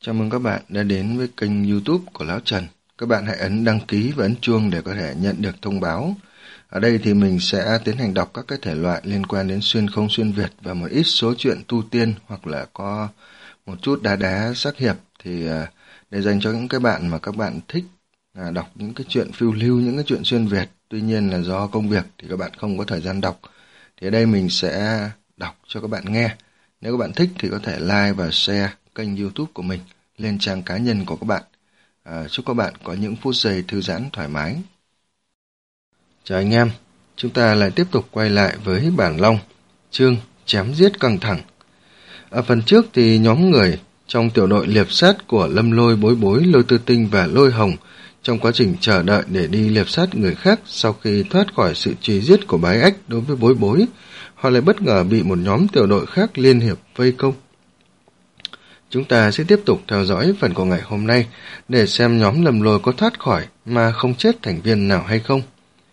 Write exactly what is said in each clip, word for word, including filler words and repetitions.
Chào mừng các bạn đã đến với kênh YouTube của Lão Trần. Các bạn hãy ấn đăng ký và ấn chuông để có thể nhận được thông báo. Ở đây thì mình sẽ tiến hành đọc các cái thể loại liên quan đến xuyên không xuyên Việt và một ít số chuyện tu tiên hoặc là có một chút đá đá sắc hiệp, thì để dành cho những cái bạn mà các bạn thích đọc những cái chuyện phiêu lưu, những cái chuyện xuyên Việt. Tuy nhiên là do công việc thì các bạn không có thời gian đọc. Thì ở đây mình sẽ đọc cho các bạn nghe. Nếu các bạn thích thì có thể like và share kênh YouTube của mình lên trang cá nhân của các bạn. À, chúc các bạn có những phút giây thư giãn thoải mái. Chào anh em, chúng ta lại tiếp tục quay lại với bản Long, chương chém giết căng thẳng. Ở phần trước thì nhóm người trong tiểu đội liệp sát của Lâm Lôi, Bối Bối, Lôi Tư Tinh và Lôi Hồng trong quá trình chờ đợi để đi liệp sát người khác, sau khi thoát khỏi sự truy giết của Bái Ách đối với Bối Bối, họ lại bất ngờ bị một nhóm tiểu đội khác liên hiệp vây công. Chúng ta sẽ tiếp tục theo dõi phần của ngày hôm nay để xem nhóm Lâm Lôi có thoát khỏi mà không chết thành viên nào hay không.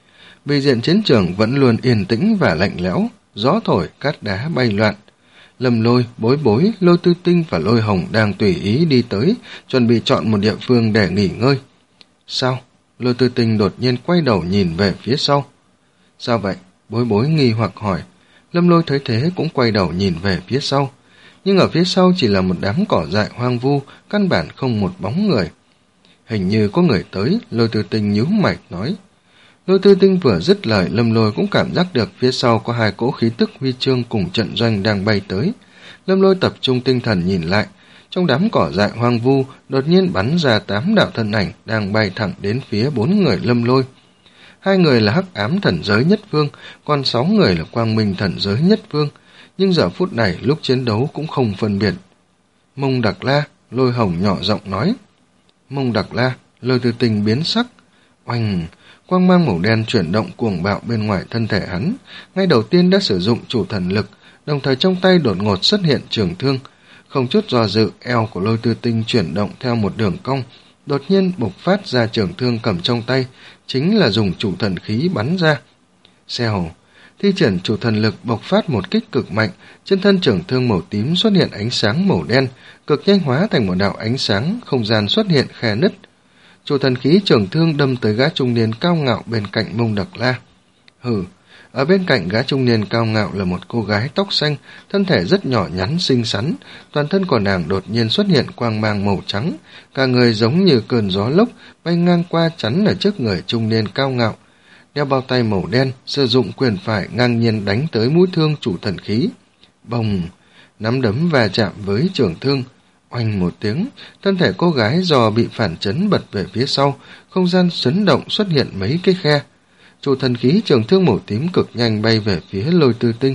Vì diện chiến trường vẫn luôn yên tĩnh và lạnh lẽo, gió thổi, cát đá bay loạn. Lâm Lôi, Bối Bối, Lôi Tư Tinh và Lôi Hồng đang tùy ý đi tới, chuẩn bị chọn một địa phương để nghỉ ngơi. Sao? Lôi Tư Tinh đột nhiên quay đầu nhìn về phía sau. Sao vậy? Bối Bối nghi hoặc hỏi. Lâm Lôi thấy thế cũng quay đầu nhìn về phía sau. Nhưng ở phía sau chỉ là một đám cỏ dại hoang vu, căn bản không một bóng người. Hình như có người tới, Lôi Tư Tinh nhíu mày nói. Lôi Tư Tinh vừa dứt lời, Lâm Lôi cũng cảm giác được phía sau có hai cỗ khí tức huy chương cùng trận doanh đang bay tới. Lâm Lôi tập trung tinh thần nhìn lại, trong đám cỏ dại hoang vu đột nhiên bắn ra tám đạo thân ảnh đang bay thẳng đến phía bốn người Lâm Lôi. Hai người là Hắc Ám Thần Giới Nhất Vương, còn sáu người là Quang Minh Thần Giới Nhất Vương. Nhưng giờ phút này lúc chiến đấu cũng không phân biệt. Mông Đặc La, Lôi Hồng nhỏ giọng nói. Mông Đặc La, Lôi Tư Tinh biến sắc. Oanh, quang mang màu đen chuyển động cuồng bạo bên ngoài thân thể hắn, ngay đầu tiên đã sử dụng chủ thần lực, đồng thời trong tay đột ngột xuất hiện trường thương. Không chút do dự, eo của Lôi Tư Tinh chuyển động theo một đường cong, đột nhiên bộc phát ra trường thương cầm trong tay, chính là dùng chủ thần khí bắn ra. Xèo, thi triển chủ thần lực bộc phát một kích cực mạnh, trên thân trường thương màu tím xuất hiện ánh sáng màu đen, cực nhanh hóa thành một đạo ánh sáng, không gian xuất hiện khe nứt. Chủ thần khí trường thương đâm tới gã trung niên cao ngạo bên cạnh Mông Đặc La. Hừ, ở bên cạnh gã trung niên cao ngạo là một cô gái tóc xanh, thân thể rất nhỏ nhắn xinh xắn, toàn thân của nàng đột nhiên xuất hiện quang mang màu trắng, cả người giống như cơn gió lốc bay ngang qua chắn ở trước người trung niên cao ngạo. Đeo bao tay màu đen, sử dụng quyền phải ngang nhiên đánh tới mũi thương chủ thần khí. Bồng, nắm đấm va chạm với trường thương. Oanh một tiếng, thân thể cô gái do bị phản chấn bật về phía sau, không gian chấn động xuất hiện mấy cái khe. Chủ thần khí trường thương màu tím cực nhanh bay về phía Lôi Tư Tinh.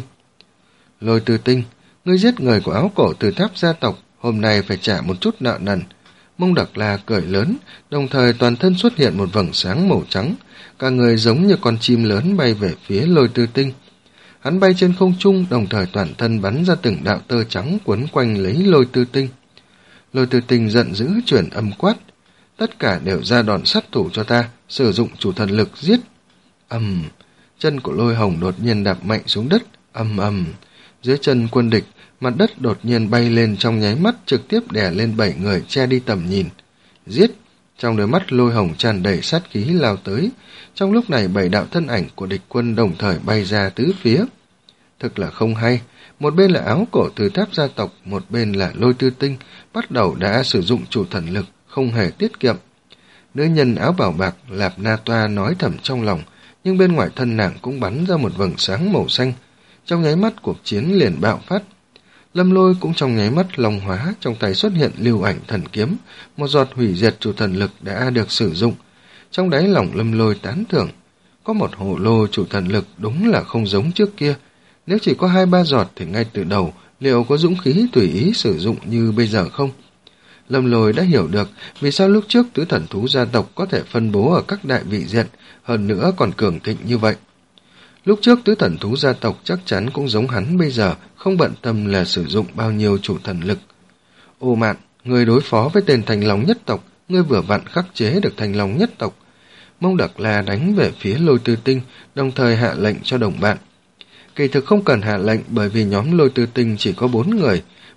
Lôi Tư Tinh, ngươi giết người của áo cổ từ tháp gia tộc, hôm nay phải trả một chút nợ nần. Mông Đặc La cười lớn, đồng thời toàn thân xuất hiện một vầng sáng màu trắng, cả người giống như con chim lớn bay về phía Lôi Tư Tinh. Hắn bay trên không trung, đồng thời toàn thân bắn ra từng đạo tơ trắng quấn quanh lấy Lôi Tư Tinh. Lôi Tư Tinh giận dữ chuyển âm quát, tất cả đều ra đòn sát thủ cho ta, sử dụng chủ thần lực giết. Ầm, chân của Lôi Hồng đột nhiên đạp mạnh xuống đất, ầm ầm, dưới chân quân địch, mặt đất đột nhiên bay lên trong nháy mắt, trực tiếp đè lên bảy người che đi tầm nhìn. Giết! Trong đôi mắt Lôi Hồng tràn đầy sát khí lao tới. Trong lúc này bảy đạo thân ảnh của địch quân đồng thời bay ra tứ phía. Thực là không hay, một bên là áo cổ từ tháp gia tộc, một bên là Lôi Tư Tinh, bắt đầu đã sử dụng chủ thần lực, không hề tiết kiệm. Nữ nhân áo bảo bạc Lạp Na Toa nói thầm trong lòng, nhưng bên ngoài thân nàng cũng bắn ra một vầng sáng màu xanh. Trong nháy mắt cuộc chiến liền bạo phát. Lâm Lôi cũng trong nháy mắt long hóa, trong tay xuất hiện lưu ảnh thần kiếm, một giọt hủy diệt chủ thần lực đã được sử dụng. Trong đáy lòng Lâm Lôi tán thưởng, có một hồ lô chủ thần lực đúng là không giống trước kia. Nếu chỉ có hai ba giọt thì ngay từ đầu liệu có dũng khí tùy ý sử dụng như bây giờ không? Lâm Lôi đã hiểu được vì sao lúc trước tứ thần thú gia tộc có thể phân bố ở các đại vị diện, hơn nữa còn cường thịnh như vậy. Lúc trước tứ thần thú gia tộc chắc chắn cũng giống hắn bây giờ, không bận tâm là sử dụng bao nhiêu chủ thần lực. Ô Mạn, người đối phó với tên Thành Long nhất tộc, ngươi vừa vặn khắc chế được Thành Long nhất tộc. Mông Đặc La đánh về phía Lôi Tư Tinh, đồng thời hạ lệnh cho đồng bạn. Kỳ thực không cần hạ lệnh, bởi vì nhóm Lôi Tư Tinh chỉ có bốn người,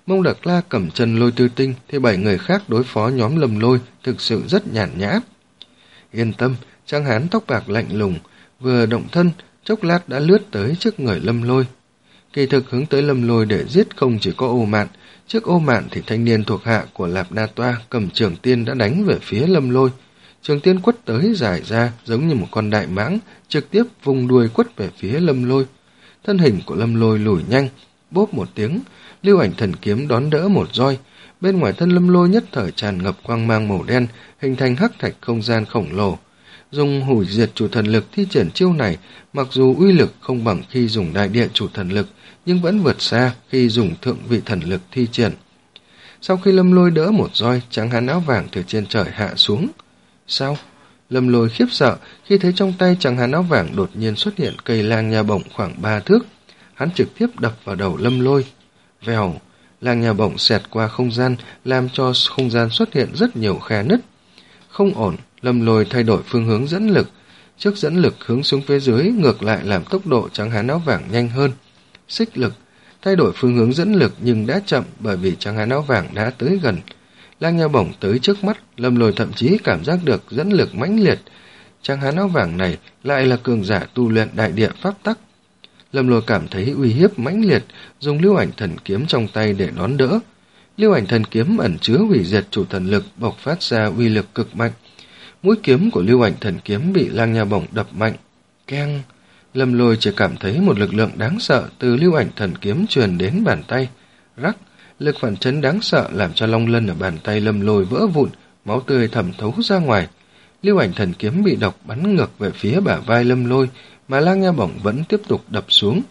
Mông Đặc La cầm chân Lôi Tư Tinh thì bảy người khác đối phó nhóm Lâm Lôi thực sự rất nhàn nhã. Yên tâm, Tráng Hán tóc bạc lạnh lùng, vừa động thân, chốc lát đã lướt tới trước người Lâm Lôi. Kỳ thực hướng tới Lâm Lôi để giết không chỉ có Ô Mạn, trước Ô Mạn thì thanh niên thuộc hạ của Lạp Na Toa cầm trường tiên đã đánh về phía Lâm Lôi. Trường tiên quất tới dài ra giống như một con đại mãng, trực tiếp vùng đuôi quất về phía Lâm Lôi. Thân hình của Lâm Lôi lùi nhanh, bốp một tiếng, Lưu Ảnh Thần Kiếm đón đỡ một roi. Bên ngoài thân Lâm Lôi nhất thời tràn ngập quang mang màu đen, hình thành hắc thạch không gian khổng lồ. Dùng hủy diệt chủ thần lực thi triển chiêu này, mặc dù uy lực không bằng khi dùng đại địa chủ thần lực, nhưng vẫn vượt xa khi dùng thượng vị thần lực thi triển. Sau khi Lâm Lôi đỡ một roi, Tráng Hán áo vàng từ trên trời hạ xuống. Sao? Lâm Lôi khiếp sợ khi thấy trong tay Tráng Hán áo vàng đột nhiên xuất hiện cây lang nha bổng khoảng ba thước. Hắn trực tiếp đập vào đầu Lâm Lôi. Vèo, lang nha bổng xẹt qua không gian, làm cho không gian xuất hiện rất nhiều khe nứt. Không ổn, Lâm Lôi thay đổi phương hướng dẫn lực. Trước dẫn lực hướng xuống phía dưới, ngược lại làm tốc độ Tráng Hán áo vàng nhanh hơn. Xích lực, thay đổi phương hướng dẫn lực nhưng đã chậm bởi vì Tráng Hán áo vàng đã tới gần. Lang nha bổng tới trước mắt, Lâm Lôi thậm chí cảm giác được dẫn lực mãnh liệt. Tráng Hán áo vàng này lại là cường giả tu luyện đại địa pháp tắc. Lâm Lôi cảm thấy uy hiếp mãnh liệt, dùng Lưu Ảnh Thần Kiếm trong tay để đón đỡ. Lưu Ảnh Thần Kiếm ẩn chứa hủy diệt chủ thần lực, bộc phát ra uy lực cực mạnh. Mũi kiếm của Lưu Ảnh Thần Kiếm bị lang nha bổng đập mạnh. Keng! Lâm Lôi chỉ cảm thấy một lực lượng đáng sợ từ Lưu Ảnh Thần Kiếm truyền đến bàn tay. Rắc! Lực phản chấn đáng sợ làm cho long lân ở bàn tay Lâm Lôi vỡ vụn, máu tươi thẩm thấu ra ngoài. Lưu Ảnh Thần Kiếm bị độc bắn ngược về phía bả vai Lâm Lôi, mà lang nha bổng vẫn tiếp tục đập xuống.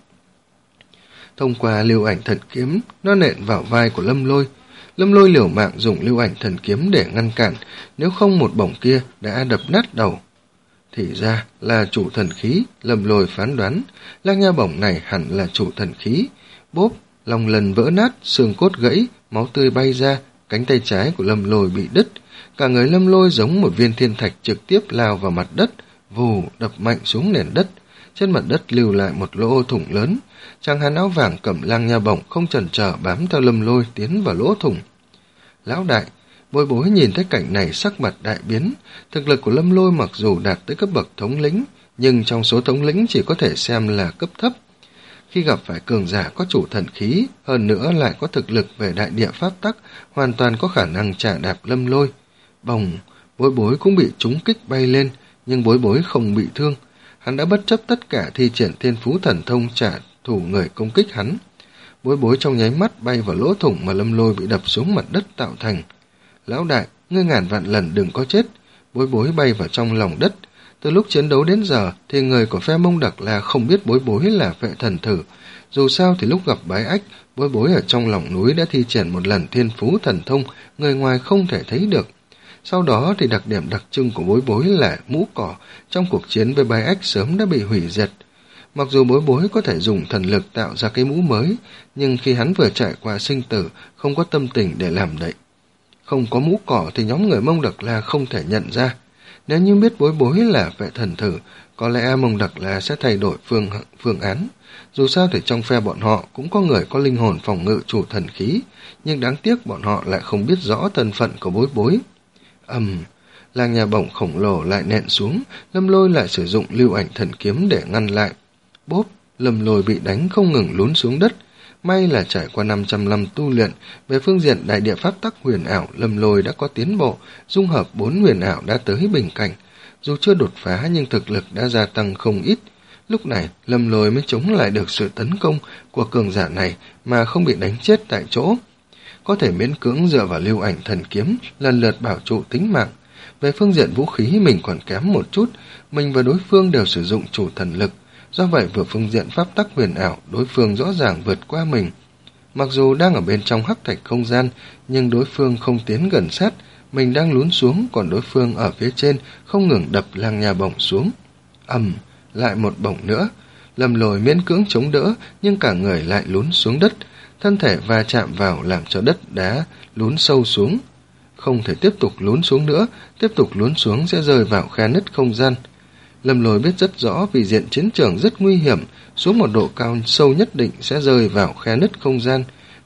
Thông qua Lưu Ảnh Thần Kiếm, nó nện vào vai của Lâm Lôi. Lâm Lôi liều mạng dùng Lưu Ảnh Thần Kiếm để ngăn cản, nếu không một bổng kia đã đập nát đầu. Thì ra là chủ thần khí, Lâm Lôi phán đoán, lang nha bổng này hẳn là chủ thần khí. Bốp, lòng lần vỡ nát, xương cốt gãy, máu tươi bay ra, cánh tay trái của Lâm Lôi bị đứt. Cả người Lâm Lôi giống một viên thiên thạch trực tiếp lao vào mặt đất, vù đập mạnh xuống nền đất. Trên mặt đất lưu lại một lỗ thủng lớn. Tráng Hán áo vàng cầm lang nha bổng không chần chờ bám theo Lâm Lôi tiến vào lỗ thủng. Lão đại, Bối Bối nhìn thấy cảnh này sắc mặt đại biến. Thực lực của Lâm Lôi mặc dù đạt tới cấp bậc thống lĩnh, nhưng trong số thống lĩnh chỉ có thể xem là cấp thấp. Khi gặp phải cường giả có chủ thần khí, hơn nữa lại có thực lực về đại địa pháp tắc, hoàn toàn có khả năng trả đạp Lâm Lôi. Bồng, Bối Bối cũng bị trúng kích bay lên, nhưng Bối Bối không bị thương. Hắn đã bất chấp tất cả thi triển thiên phú thần thông trả thù người công kích hắn. Bối Bối trong nháy mắt bay vào lỗ thủng mà Lâm Lôi bị đập xuống mặt đất tạo thành. Lão đại, ngươi ngàn vạn lần đừng có chết. Bối Bối bay vào trong lòng đất. Từ lúc chiến đấu đến giờ thì người của phe Mông Đặc La không biết Bối Bối là vệ thần thử. Dù sao thì lúc gặp Bái Ách, Bối Bối ở trong lòng núi đã thi triển một lần thiên phú thần thông, người ngoài không thể thấy được. Sau đó thì đặc điểm đặc trưng của Bối Bối là mũ cỏ, trong cuộc chiến với Bái Ách sớm đã bị hủy diệt. Mặc dù Bối Bối có thể dùng thần lực tạo ra cái mũ mới, nhưng khi hắn vừa trải qua sinh tử, không có tâm tình để làm đậy. Không có mũ cỏ thì nhóm người Mông Đặc La không thể nhận ra. Nếu như biết Bối Bối là vệ thần thử, có lẽ Mông Đặc La sẽ thay đổi phương, phương án. Dù sao thì trong phe bọn họ cũng có người có linh hồn phòng ngự chủ thần khí, nhưng đáng tiếc bọn họ lại không biết rõ thân phận của Bối Bối. Ầm, um, lang nha bổng khổng lồ lại nện xuống, Lâm Lôi lại sử dụng Lưu Ảnh Thần Kiếm để ngăn lại. Bốp, Lâm Lôi bị đánh không ngừng lún xuống đất. May là trải qua năm trăm năm tu luyện, về phương diện đại địa pháp tắc huyền ảo, Lâm Lôi đã có tiến bộ, dung hợp bốn huyền ảo đã tới bình cảnh. Dù chưa đột phá nhưng thực lực đã gia tăng không ít. Lúc này, Lâm Lôi mới chống lại được sự tấn công của cường giả này mà không bị đánh chết tại chỗ. Có thể miễn cưỡng dựa vào Lưu Ảnh Thần Kiếm, lần lượt bảo trụ tính mạng. Về phương diện vũ khí mình còn kém một chút, mình và đối phương đều sử dụng chủ thần lực. Do vậy vừa phương diện pháp tắc huyền ảo, đối phương rõ ràng vượt qua mình. Mặc dù đang ở bên trong hắc thạch không gian, nhưng đối phương không tiến gần sát, mình đang lún xuống, còn đối phương ở phía trên không ngừng đập lang nha bổng xuống. Ầm, lại một bổng nữa. Lâm Lôi miễn cưỡng chống đỡ, nhưng cả người lại lún xuống đất, thân thể va chạm vào làm cho đất đá lún sâu xuống. Không thể tiếp tục lún xuống nữa, tiếp tục lún xuống sẽ rơi vào khe nứt không gian. Lâm Lôi biết rất rõ vì diện chiến trường rất nguy hiểm, xuống một độ cao sâu nhất định sẽ rơi vào khe nứt không gian.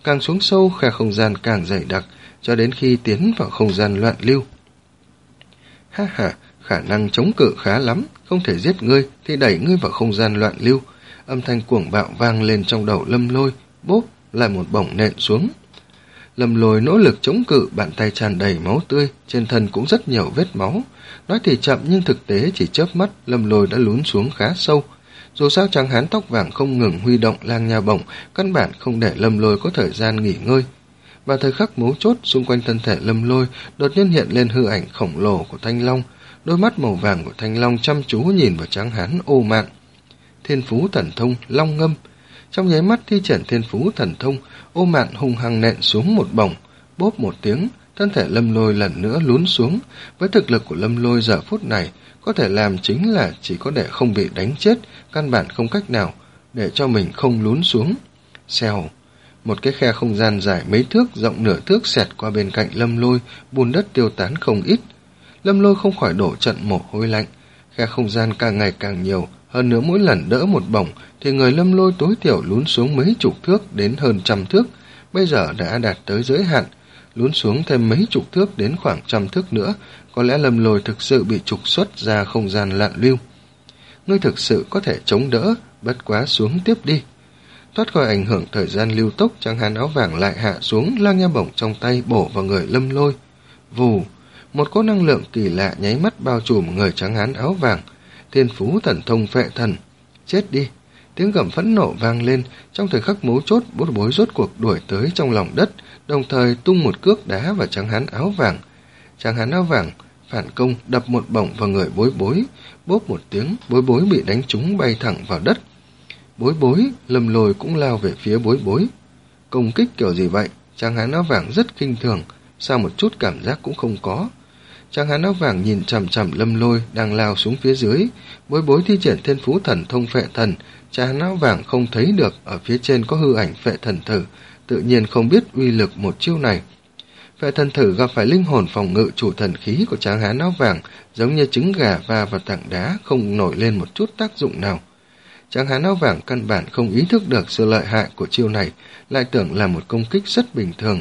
càng xuống sâu khe không gian càng dày đặc, cho đến khi tiến vào không gian loạn lưu. Ha ha, khả năng chống cự khá lắm, không thể giết ngươi thì đẩy ngươi vào không gian loạn lưu. Âm thanh cuồng bạo vang lên trong đầu Lâm Lôi, bốp lại một bổng nện xuống. Lâm Lôi nỗ lực chống cự, bàn tay tràn đầy máu tươi, trên thân cũng rất nhiều vết máu. Nói thì chậm nhưng thực tế chỉ chớp mắt, Lâm Lôi đã lún xuống khá sâu. Dù sao tráng hán tóc vàng không ngừng huy động lang nha bổng, căn bản không để Lâm Lôi có thời gian nghỉ ngơi. Vào thời khắc mấu chốt, xung quanh thân thể Lâm Lôi đột nhiên hiện lên hư ảnh khổng lồ của Thanh Long. Đôi mắt màu vàng của Thanh Long chăm chú nhìn vào tráng hán Ô Mạn. Thiên phú thần thông Long Ngâm. Trong nháy mắt thi triển thiên phú thần thông, Ô Mạn hung hăng nện xuống một bổng, bốp một tiếng, thân thể Lâm Lôi lần nữa lún xuống. Với thực lực của Lâm Lôi giờ phút này, có thể làm chính là chỉ có để không bị đánh chết, căn bản không cách nào để cho mình không lún xuống. Xèo, một cái khe không gian dài mấy thước, rộng nửa thước xẹt qua bên cạnh Lâm Lôi, bùn đất tiêu tán không ít. Lâm Lôi không khỏi đổ trận mồ hôi lạnh, khe không gian càng ngày càng nhiều, hơn nữa mỗi lần đỡ một bổng thì người Lâm Lôi tối thiểu lún xuống mấy chục thước đến hơn trăm thước, bây giờ đã đạt tới giới hạn, lún xuống thêm mấy chục thước đến khoảng trăm thước nữa, có lẽ Lâm Lôi thực sự bị trục xuất ra không gian lạn lưu. Ngươi thực sự có thể chống đỡ, bất quá xuống tiếp đi. Thoát khỏi ảnh hưởng thời gian lưu tốc, tráng hán áo vàng lại hạ xuống, lang nha bổng trong tay bổ vào người Lâm Lôi. Vù, một cỗ năng lượng kỳ lạ nháy mắt bao trùm người tráng hán áo vàng. Thiên phú thần thông phệ thần. Chết đi. Tiếng gầm phẫn nộ vang lên, trong thời khắc mấu chốt, bốt bối rốt cuộc đuổi tới trong lòng đất, đồng thời tung một cước đá vào tráng hán áo vàng. Tráng hán áo vàng phản công, đập một bổng vào người bối bối, bốp một tiếng, bối bối bị đánh trúng bay thẳng vào đất. Bối bối, Lâm Lôi cũng lao về phía bối bối. Công kích kiểu gì vậy? Tráng hán áo vàng rất kinh thường, sao một chút cảm giác cũng không có. Tráng hán áo vàng nhìn chằm chằm Lâm Lôi đang lao xuống phía dưới, bối bối thi triển thiên phú thần thông phệ thần. Tráng hán áo vàng không thấy được ở phía trên có hư ảnh phệ thần thử, tự nhiên không biết uy lực một chiêu này. Phệ thần thử gặp phải linh hồn phòng ngự chủ thần khí của tráng hán áo vàng, giống như trứng gà va vào tảng đá, không nổi lên một chút tác dụng nào. Tráng hán áo vàng căn bản không ý thức được sự lợi hại của chiêu này, lại tưởng là một công kích rất bình thường.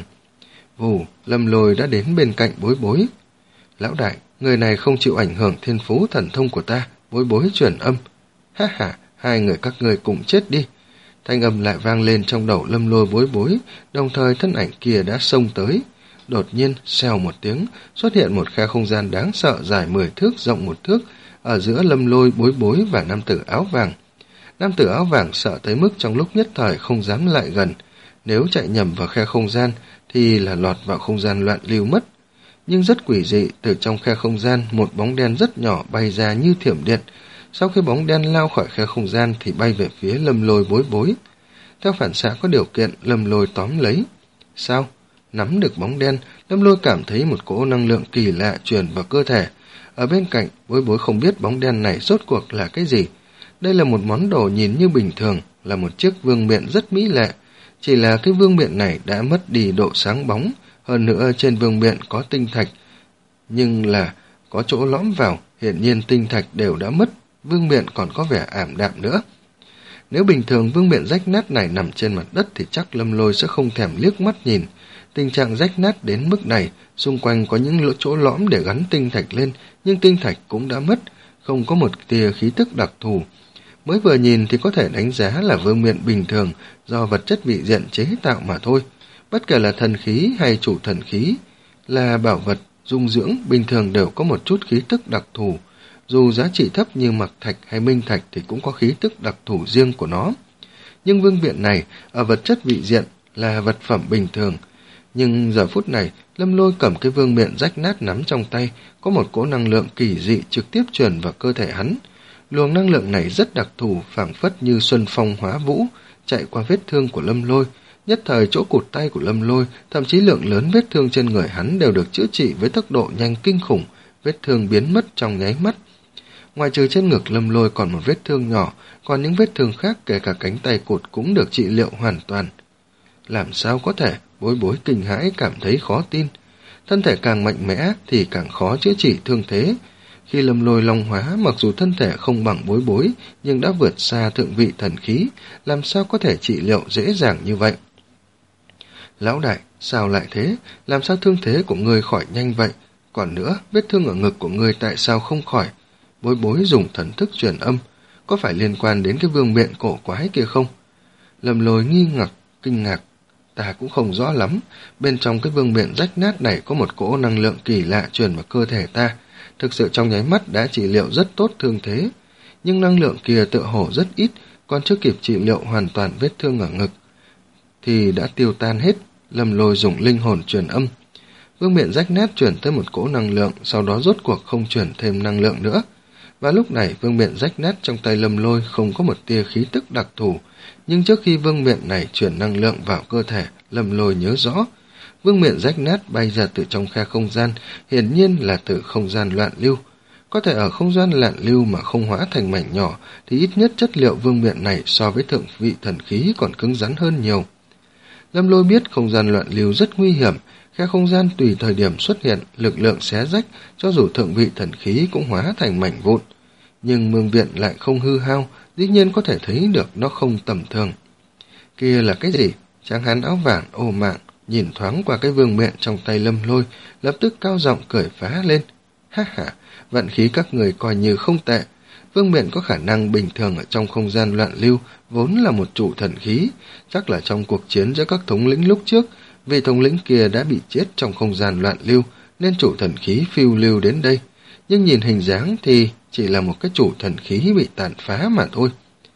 Vù, Lâm Lôi đã đến bên cạnh bối bối. Lão đại, người này không chịu ảnh hưởng thiên phú thần thông của ta, bối bối truyền âm. Ha ha, hai người các ngươi cùng chết đi. Thanh âm lại vang lên trong đầu Lâm Lôi bối bối, đồng thời thân ảnh kia đã xông tới. Đột nhiên, xèo một tiếng, xuất hiện một khe không gian đáng sợ dài mười thước, rộng một thước, ở giữa Lâm Lôi bối bối và nam tử áo vàng. Nam tử áo vàng sợ tới mức trong lúc nhất thời không dám lại gần. Nếu chạy nhầm vào khe không gian thì là lọt vào không gian loạn lưu mất. Nhưng rất quỷ dị, từ trong khe không gian một bóng đen rất nhỏ bay ra như thiểm điện. Sau khi bóng đen lao khỏi khe không gian thì bay về phía Lâm Lôi bối bối. Theo phản xạ có điều kiện, Lâm Lôi tóm lấy. Sao? Nắm được bóng đen, Lâm Lôi cảm thấy một cỗ năng lượng kỳ lạ truyền vào cơ thể. Ở bên cạnh, bối bối không biết bóng đen này rốt cuộc là cái gì. Đây là một món đồ nhìn như bình thường, là một chiếc vương miện rất mỹ lệ. Chỉ là cái vương miện này đã mất đi độ sáng bóng, hơn nữa trên vương miện có tinh thạch, nhưng là có chỗ lõm vào, hiển nhiên tinh thạch đều đã mất, vương miện còn có vẻ ảm đạm nữa. Nếu bình thường vương miện rách nát này nằm trên mặt đất thì chắc Lâm Lôi sẽ không thèm liếc mắt nhìn. Tình trạng rách nát đến mức này, xung quanh có những chỗ lõm để gắn tinh thạch lên, nhưng tinh thạch cũng đã mất, không có một tia khí tức đặc thù. Mới vừa nhìn thì có thể đánh giá là vương miện bình thường, do vật chất vị diện chế tạo mà thôi. Bất kể là thần khí hay chủ thần khí, là bảo vật, dung dưỡng, bình thường đều có một chút khí tức đặc thù. Dù giá trị thấp như mặc thạch hay minh thạch thì cũng có khí tức đặc thù riêng của nó. Nhưng vương miện này, ở vật chất vị diện, là vật phẩm bình thường. Nhưng giờ phút này, Lâm Lôi cầm cái vương miện rách nát nắm trong tay, có một cỗ năng lượng kỳ dị trực tiếp truyền vào cơ thể hắn. Luồng năng lượng này rất đặc thù, phảng phất như xuân phong hóa vũ, chạy qua vết thương của Lâm Lôi. Nhất thời chỗ cụt tay của Lâm Lôi, thậm chí lượng lớn vết thương trên người hắn đều được chữa trị với tốc độ nhanh kinh khủng, vết thương biến mất trong nháy mắt. Ngoài trừ trên ngực Lâm Lôi còn một vết thương nhỏ, còn những vết thương khác kể cả cánh tay cụt cũng được trị liệu hoàn toàn. Làm sao có thể? Bối bối kinh hãi cảm thấy khó tin. Thân thể càng mạnh mẽ thì càng khó chữa trị thương thế. Khi Lâm Lôi long hóa, mặc dù thân thể không bằng bối bối, nhưng đã vượt xa thượng vị thần khí, làm sao có thể trị liệu dễ dàng như vậy. Lão đại, sao lại thế? Làm sao thương thế của ngươi khỏi nhanh vậy? Còn nữa, vết thương ở ngực của ngươi tại sao không khỏi? Bối bối dùng thần thức truyền âm, có phải liên quan đến cái vương miện cổ quái kia không? Lâm Lôi nghi ngạc, kinh ngạc. Ta cũng không rõ lắm, bên trong cái vương miện rách nát này có một cỗ năng lượng kỳ lạ truyền vào cơ thể ta. Thực sự trong nháy mắt đã trị liệu rất tốt thương thế. Nhưng năng lượng kia tựa hồ rất ít, còn chưa kịp trị liệu hoàn toàn vết thương ở ngực thì đã tiêu tan hết. Lâm Lôi dùng linh hồn truyền âm. Vương miện rách nát chuyển tới một cỗ năng lượng, sau đó rốt cuộc không chuyển thêm năng lượng nữa. Và lúc này vương miện rách nát trong tay Lâm Lôi không có một tia khí tức đặc thù. Nhưng trước khi vương miện này chuyển năng lượng vào cơ thể, Lâm Lôi nhớ rõ. Vương miện rách nát bay ra từ trong khe không gian, hiển nhiên là từ không gian loạn lưu. Có thể ở không gian loạn lưu mà không hóa thành mảnh nhỏ, thì ít nhất chất liệu vương miện này so với thượng vị thần khí còn cứng rắn hơn nhiều. Lâm Lôi biết không gian loạn lưu rất nguy hiểm, khe không gian tùy thời điểm xuất hiện, lực lượng xé rách, cho dù thượng vị thần khí cũng hóa thành mảnh vụn. Nhưng mương viện lại không hư hao, dĩ nhiên có thể thấy được nó không tầm thường. Kia là cái gì? Tráng hán áo vàng ô mạng, nhìn thoáng qua cái vương miện trong tay Lâm Lôi, lập tức cao giọng cười phá lên. Ha ha, vận khí các người coi như không tệ. Vương miện có khả năng bình thường ở trong không gian loạn lưu, vốn là một chủ thần khí. Chắc là trong cuộc chiến giữa các thống lĩnh lúc trước, vì thống lĩnh kia đã bị chết trong không gian loạn lưu, nên chủ thần khí phiêu lưu đến đây. Nhưng nhìn hình dáng thì chỉ là một cái chủ thần khí bị tàn phá mà thôi.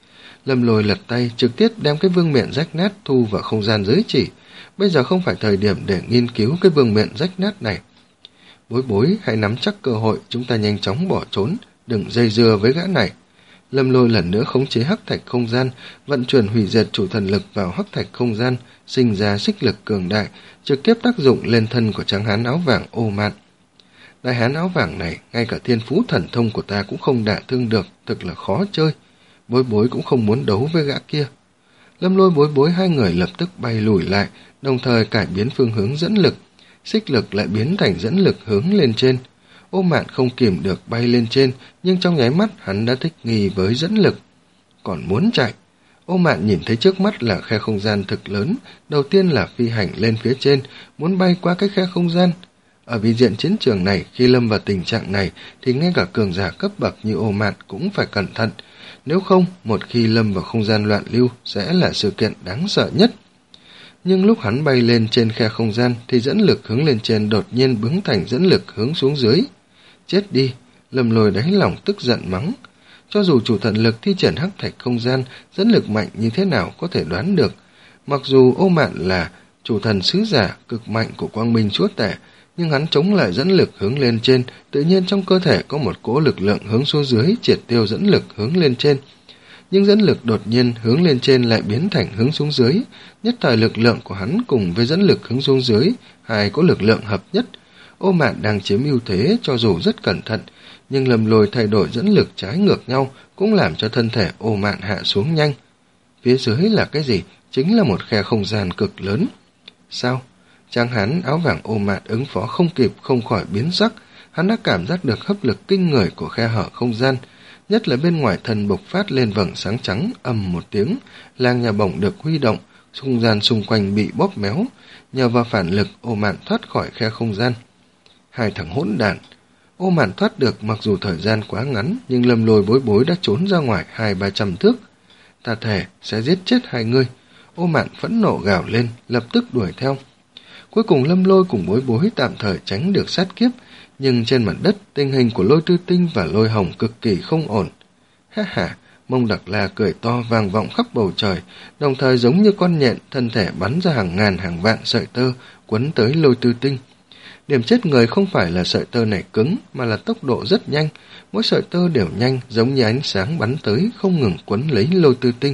Lâm Lôi lật tay trực tiếp đem cái vương miện rách nát thu vào không gian giới chỉ. Bây giờ không phải thời điểm để nghiên cứu cái vương miện rách nát này. Bối bối, hãy nắm chắc cơ hội, chúng ta nhanh chóng bỏ trốn, đừng dây dưa với gã này. Lâm Lôi lần nữa khống chế hắc thạch không gian, vận chuyển hủy diệt chủ thần lực vào hắc thạch không gian, sinh ra xích lực cường đại, trực tiếp tác dụng lên thân của tráng hán áo vàng ô mạn. Đại hán áo vàng này, ngay cả thiên phú thần thông của ta cũng không đả thương được, thực là khó chơi. Bối bối cũng không muốn đấu với gã kia. Lâm Lôi bối bối hai người lập tức bay lùi lại, đồng thời cải biến phương hướng dẫn lực. Xích lực lại biến thành dẫn lực hướng lên trên. Ô mạn không kìm được bay lên trên, nhưng trong nháy mắt hắn đã thích nghi với dẫn lực. Còn muốn chạy. Ô mạn nhìn thấy trước mắt là khe không gian thực lớn, đầu tiên là phi hành lên phía trên, muốn bay qua cái khe không gian. Ở vị diện chiến trường này, khi lâm vào tình trạng này, thì ngay cả cường giả cấp bậc như ô mạn cũng phải cẩn thận. Nếu không, một khi lâm vào không gian loạn lưu sẽ là sự kiện đáng sợ nhất. Nhưng lúc hắn bay lên trên khe không gian thì dẫn lực hướng lên trên đột nhiên biến thành dẫn lực hướng xuống dưới. Chết đi, Lâm Lôi đáy lòng tức giận mắng. Cho dù chủ thần lực thi triển hắc thạch không gian, dẫn lực mạnh như thế nào có thể đoán được. Mặc dù Ô Mạn là chủ thần sứ giả cực mạnh của Quang Minh Chúa Tể, nhưng hắn chống lại dẫn lực hướng lên trên, tự nhiên trong cơ thể có một cỗ lực lượng hướng xuống dưới triệt tiêu dẫn lực hướng lên trên. Nhưng dẫn lực đột nhiên hướng lên trên lại biến thành hướng xuống dưới, nhất thời lực lượng của hắn cùng với dẫn lực hướng xuống dưới, hai có lực lượng hợp nhất. Ô Mạn đang chiếm ưu thế cho dù rất cẩn thận, nhưng Lâm Lôi thay đổi dẫn lực trái ngược nhau cũng làm cho thân thể Ô Mạn hạ xuống nhanh. Phía dưới là cái gì? Chính là một khe không gian cực lớn. Sao? Tráng hán áo vàng Ô Mạn ứng phó không kịp không khỏi biến sắc, hắn đã cảm giác được hấp lực kinh người của khe hở không gian, nhất là bên ngoài thân bộc phát lên vầng sáng trắng, ầm một tiếng, làng nhà bổng được huy động, không gian xung quanh bị bóp méo, nhờ vào phản lực Ô Mạn thoát khỏi khe không gian. Hai thằng hỗn đản. Ô Mạn thoát được mặc dù thời gian quá ngắn, nhưng Lâm Lôi bối bối đã trốn ra ngoài hai ba trăm thước. Ta thề sẽ giết chết hai người. Ô Mạn phẫn nộ gào lên, lập tức đuổi theo. Cuối cùng Lâm Lôi cùng bối bối tạm thời tránh được sát kiếp, nhưng trên mặt đất tình hình của Lôi Tư Tinh và Lôi Hồng cực kỳ không ổn. Ha ha, Mông Đặc La cười to vang vọng khắp bầu trời, đồng thời giống như con nhện, thân thể bắn ra hàng ngàn hàng vạn sợi tơ quấn tới Lôi Tư Tinh. Điểm chết người không phải là sợi tơ này cứng, mà là tốc độ rất nhanh, mỗi sợi tơ đều nhanh, giống như ánh sáng bắn tới, không ngừng quấn lấy Lôi Tư Tinh.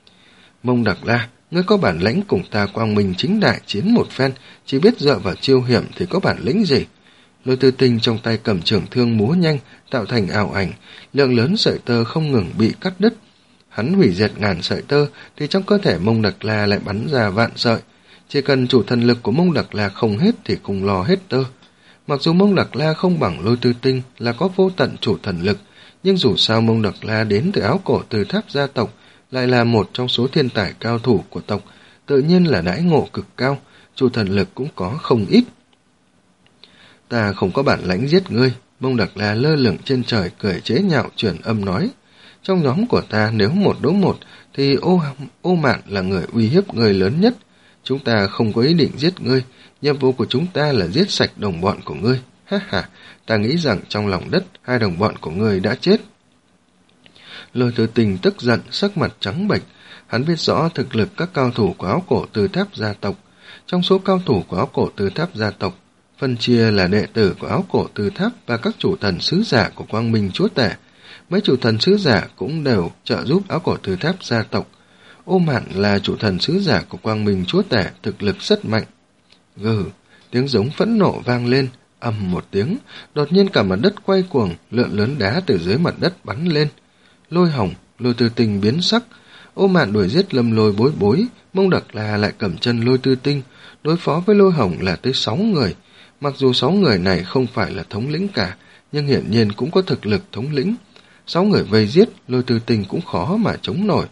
Mông Đặc La, ngươi có bản lĩnh cùng ta quang minh chính đại chiến một phen, chỉ biết dựa vào chiêu hiểm thì có bản lĩnh gì? Lôi Tư Tinh trong tay cầm trường thương múa nhanh, tạo thành ảo ảnh, lượng lớn sợi tơ không ngừng bị cắt đứt. Hắn hủy diệt ngàn sợi tơ, thì trong cơ thể Mông Đặc La lại bắn ra vạn sợi. Chỉ cần chủ thần lực của Mông Đặc La không hết thì cùng lò hết tơ. Mặc dù Mông Đặc La không bằng Lôi Tư Tinh là có vô tận chủ thần lực, nhưng dù sao Mông Đặc La đến từ áo cổ từ tháp gia tộc, lại là một trong số thiên tài cao thủ của tộc, tự nhiên là đãi ngộ cực cao, chủ thần lực cũng có không ít. Ta không có bản lãnh giết ngươi, Mông Đặc La lơ lửng trên trời cười chế nhạo truyền âm nói. Trong nhóm của ta nếu một đấu một thì ô, ô mạn là người uy hiếp người lớn nhất. Chúng ta không có ý định giết ngươi, nhiệm vụ của chúng ta là giết sạch đồng bọn của ngươi. Ha ha, ta nghĩ rằng trong lòng đất hai đồng bọn của ngươi đã chết. Lôi Tư Tình tức giận, sắc mặt trắng bệch. Hắn biết rõ thực lực các cao thủ của Áo Cổ Từ Tháp gia tộc. Trong số cao thủ của Áo Cổ Từ Tháp gia tộc, phân chia là đệ tử của Áo Cổ Từ Tháp và các chủ thần sứ giả của Quang Minh Chúa Tể. Mấy chủ thần sứ giả cũng đều trợ giúp Áo Cổ Từ Tháp gia tộc. Ô Mạn là chủ thần sứ giả của Quang Minh Chúa Tể, thực lực rất mạnh. Gừ, tiếng giống phẫn nộ vang lên, ầm một tiếng, đột nhiên cả mặt đất quay cuồng, lượng lớn đá từ dưới mặt đất bắn lên. Lôi Hồng, Lôi Tư Tinh biến sắc. Ô Mạn đuổi giết Lâm Lôi bối bối, Mông Đặc La lại cầm chân Lôi Tư Tinh, đối phó với Lôi Hồng là tới sáu người. Mặc dù sáu người này không phải là thống lĩnh cả, nhưng hiển nhiên cũng có thực lực thống lĩnh. Sáu người vây giết, Lôi Tư Tinh cũng khó mà chống nổi.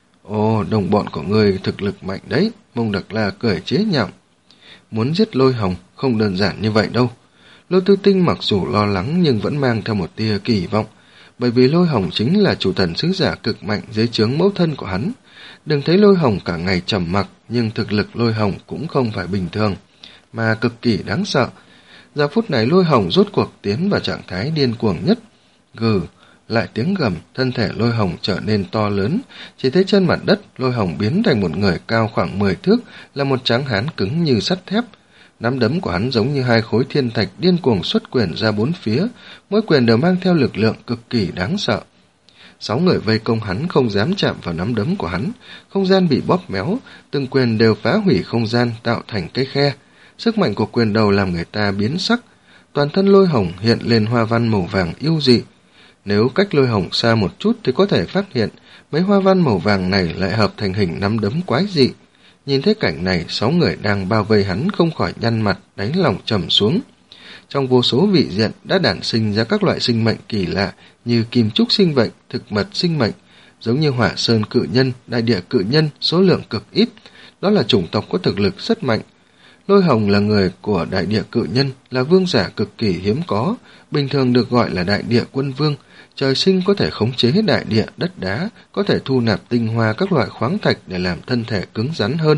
Ồ, đồng bọn của người thực lực mạnh đấy, Mông Đặc La cười chế nhạo. Muốn giết Lôi Hồng không đơn giản như vậy đâu. Lôi Tư Tinh mặc dù lo lắng nhưng vẫn mang theo một tia kỳ vọng, bởi vì Lôi Hồng chính là chủ thần sứ giả cực mạnh dưới trướng mẫu thân của hắn. Đừng thấy Lôi Hồng cả ngày trầm mặc, nhưng thực lực Lôi Hồng cũng không phải bình thường, mà cực kỳ đáng sợ. Giờ phút này Lôi Hồng rốt cuộc tiến vào trạng thái điên cuồng nhất. Gừ, lại tiếng gầm, thân thể Lôi Hồng trở nên to lớn, chỉ thấy trên mặt đất Lôi Hồng biến thành một người cao khoảng mười thước, là một tráng hán cứng như sắt thép. Nắm đấm của hắn giống như hai khối thiên thạch điên cuồng xuất quyền ra bốn phía, mỗi quyền đều mang theo lực lượng cực kỳ đáng sợ. Sáu người vây công hắn không dám chạm vào nắm đấm của hắn, không gian bị bóp méo, từng quyền đều phá hủy không gian tạo thành cái khe. Sức mạnh của quyền đầu làm người ta biến sắc, toàn thân Lôi Hồng hiện lên hoa văn màu vàng yêu dị. Nếu cách Lôi Hồng xa một chút thì có thể phát hiện mấy hoa văn màu vàng này lại hợp thành hình nắm đấm quái dị. Nhìn thấy cảnh này, sáu người đang bao vây hắn không khỏi nhăn mặt, đáy lòng trầm xuống. Trong vô số vị diện đã đản sinh ra các loại sinh mệnh kỳ lạ như kim trúc sinh mệnh, thực mật sinh mệnh, giống như hỏa sơn cự nhân, đại địa cự nhân, số lượng cực ít. Đó là chủng tộc có thực lực rất mạnh. Lôi Hồng là người của đại địa cự nhân, là vương giả cực kỳ hiếm có, bình thường được gọi là đại địa quân vương. Trời sinh có thể khống chế đại địa, đất đá, có thể thu nạp tinh hoa các loại khoáng thạch để làm thân thể cứng rắn hơn.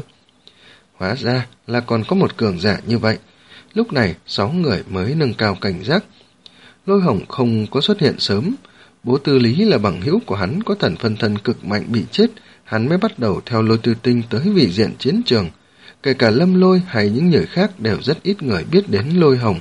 Hóa ra là còn có một cường giả như vậy. Lúc này, sáu người mới nâng cao cảnh giác. Lôi Hồng không có xuất hiện sớm. Bố Tư Lý là bằng hữu của hắn có thần phân thân cực mạnh bị chết, hắn mới bắt đầu theo Lôi Tư Tinh tới vị diện chiến trường. Kể cả Lâm Lôi hay những người khác đều rất ít người biết đến Lôi Hồng.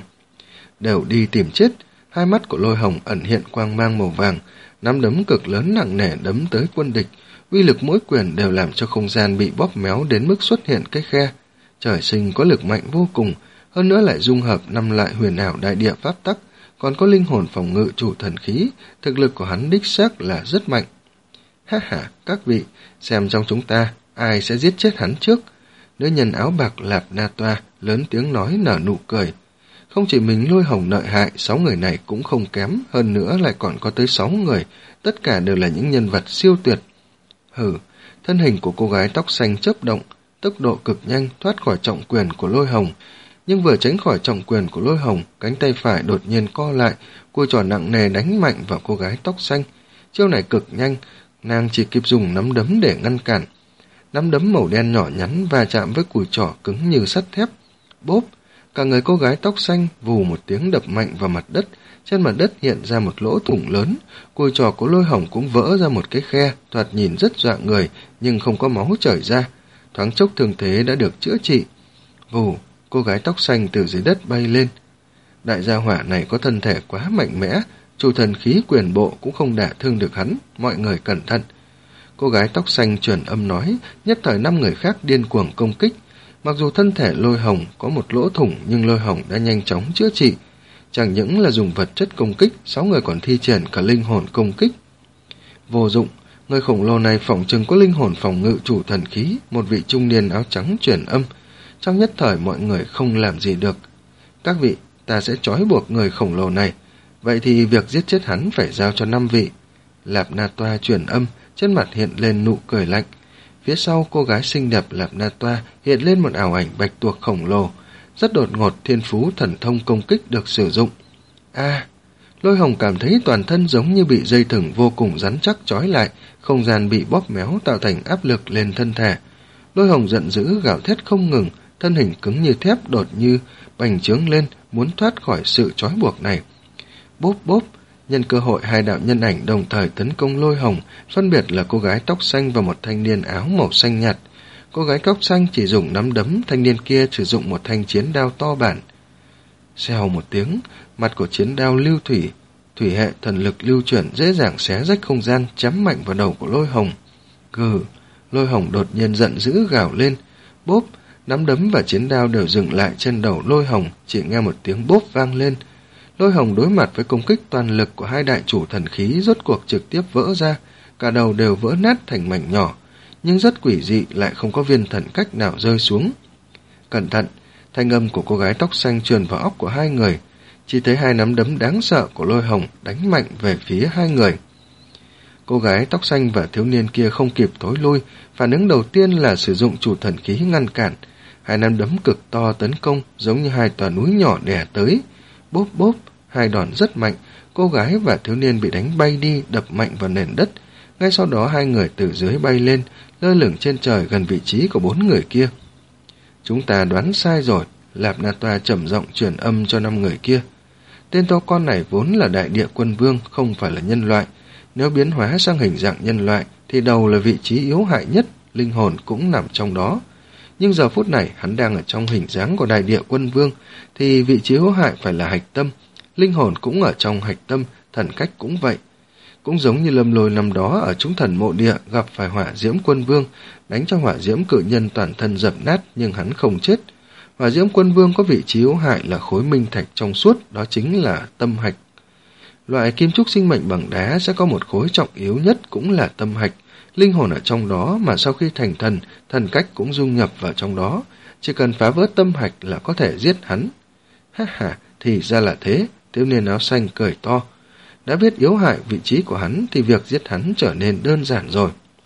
Đều đi tìm chết. Hai mắt của Lôi Hồng ẩn hiện quang mang màu vàng, nắm đấm cực lớn nặng nề đấm tới quân địch, uy lực mỗi quyền đều làm cho không gian bị bóp méo đến mức xuất hiện cái khe. Trời sinh có lực mạnh vô cùng, hơn nữa lại dung hợp năm lại huyền ảo đại địa pháp tắc, còn có linh hồn phòng ngự chủ thần khí, thực lực của hắn đích xác là rất mạnh. Ha ha, các vị, xem trong chúng ta ai sẽ giết chết hắn trước. Nữ nhân áo bạc Lạp Na Toa lớn tiếng nói nở nụ cười. Không chỉ mình Lôi Hồng lợi hại, sáu người này cũng không kém, hơn nữa lại còn có tới sáu người, tất cả đều là những nhân vật siêu tuyệt. Hừ, thân hình của cô gái tóc xanh chớp động, tốc độ cực nhanh thoát khỏi trọng quyền của Lôi Hồng. Nhưng vừa tránh khỏi trọng quyền của Lôi Hồng, cánh tay phải đột nhiên co lại, cùi trỏ nặng nề đánh mạnh vào cô gái tóc xanh. Chiêu này cực nhanh, nàng chỉ kịp dùng nắm đấm để ngăn cản. Nắm đấm màu đen nhỏ nhắn va chạm với cùi trỏ cứng như sắt thép. Bốp! Cả người cô gái tóc xanh vù một tiếng đập mạnh vào mặt đất, trên mặt đất hiện ra một lỗ thủng lớn, cùi trỏ của Lôi Hồng cũng vỡ ra một cái khe, thoạt nhìn rất dọa người, nhưng không có máu chảy ra. Thoáng chốc thương thế đã được chữa trị. Vù, cô gái tóc xanh từ dưới đất bay lên. Đại gia hỏa này có thân thể quá mạnh mẽ, chủ thần khí quyền bộ cũng không đả thương được hắn, mọi người cẩn thận. Cô gái tóc xanh truyền âm nói, nhất thời năm người khác điên cuồng công kích. Mặc dù thân thể Lôi Hồng có một lỗ thủng nhưng Lôi Hồng đã nhanh chóng chữa trị. Chẳng những là dùng vật chất công kích, sáu người còn thi triển cả linh hồn công kích. Vô dụng, người khổng lồ này phỏng chừng có linh hồn phòng ngự chủ thần khí, một vị trung niên áo trắng truyền âm. Trong nhất thời mọi người không làm gì được. Các vị, ta sẽ trói buộc người khổng lồ này. Vậy thì việc giết chết hắn phải giao cho năm vị. Lạp Na Toa truyền âm, trên mặt hiện lên nụ cười lạnh. Phía sau cô gái xinh đẹp Lạp Na Toa hiện lên một ảo ảnh bạch tuộc khổng lồ. Rất đột ngột, thiên phú thần thông công kích được sử dụng. A! Lôi Hồng cảm thấy toàn thân giống như bị dây thừng vô cùng rắn chắc trói lại, không gian bị bóp méo tạo thành áp lực lên thân thể. Lôi Hồng giận dữ gào thét không ngừng, thân hình cứng như thép đột như bành trướng lên, muốn thoát khỏi sự trói buộc này. Bốp bốp, nhân cơ hội hai đạo nhân ảnh đồng thời tấn công Lôi Hồng, phân biệt là cô gái tóc xanh và một thanh niên áo màu xanh nhạt. Cô gái tóc xanh chỉ dùng nắm đấm, thanh niên kia sử dụng một thanh chiến đao to bản. Xèo một tiếng, mặt của chiến đao lưu thủy, thủy hệ thần lực lưu chuyển dễ dàng xé rách không gian, chém mạnh vào đầu của Lôi Hồng. Gừ, Lôi Hồng đột nhiên giận dữ gào lên. Bốp, nắm đấm và chiến đao đều dừng lại trên đầu Lôi Hồng, chỉ nghe một tiếng bốp vang lên. Lôi Hồng đối mặt với công kích toàn lực của hai đại chủ thần khí rốt cuộc trực tiếp vỡ ra, cả đầu đều vỡ nát thành mảnh nhỏ, nhưng rất quỷ dị lại không có viên thần cách nào rơi xuống. Cẩn thận, thanh âm của cô gái tóc xanh truyền vào óc của hai người, chỉ thấy hai nắm đấm đáng sợ của Lôi Hồng đánh mạnh về phía hai người. Cô gái tóc xanh và thiếu niên kia không kịp thối lui, phản ứng đầu tiên là sử dụng chủ thần khí ngăn cản. Hai nắm đấm cực to tấn công giống như hai tòa núi nhỏ đè tới. Bốp bốp, hai đòn rất mạnh, cô gái và thiếu niên bị đánh bay đi, đập mạnh vào nền đất. Ngay sau đó hai người từ dưới bay lên, lơ lửng trên trời gần vị trí của bốn người kia. Chúng ta đoán sai rồi, Lạp Na Toa trầm giọng truyền âm cho năm người kia. Tên to con này vốn là đại địa quân vương, không phải là nhân loại. Nếu biến hóa sang hình dạng nhân loại, thì đầu là vị trí yếu hại nhất, linh hồn cũng nằm trong đó. Nhưng giờ phút này, hắn đang ở trong hình dáng của đại địa quân vương, thì vị trí yếu hại phải là hạch tâm. Linh hồn cũng ở trong hạch tâm, thần cách cũng vậy. Cũng giống như Lâm Lôi năm đó ở chúng thần mộ địa gặp phải hỏa diễm quân vương, đánh cho hỏa diễm cự nhân toàn thân dập nát nhưng hắn không chết. Hỏa diễm quân vương có vị trí yếu hại là khối minh thạch trong suốt, đó chính là tâm hạch. Loại kim trúc sinh mệnh bằng đá sẽ có một khối trọng yếu nhất cũng là tâm hạch, linh hồn ở trong đó mà sau khi thành thần, thần cách cũng dung nhập vào trong đó, chỉ cần phá vỡ tâm hạch là có thể giết hắn. Ha ha, thì ra là thế, thiếu niên áo xanh cười to. Đã biết yếu hại vị trí của hắn thì việc giết hắn trở nên đơn giản rồi.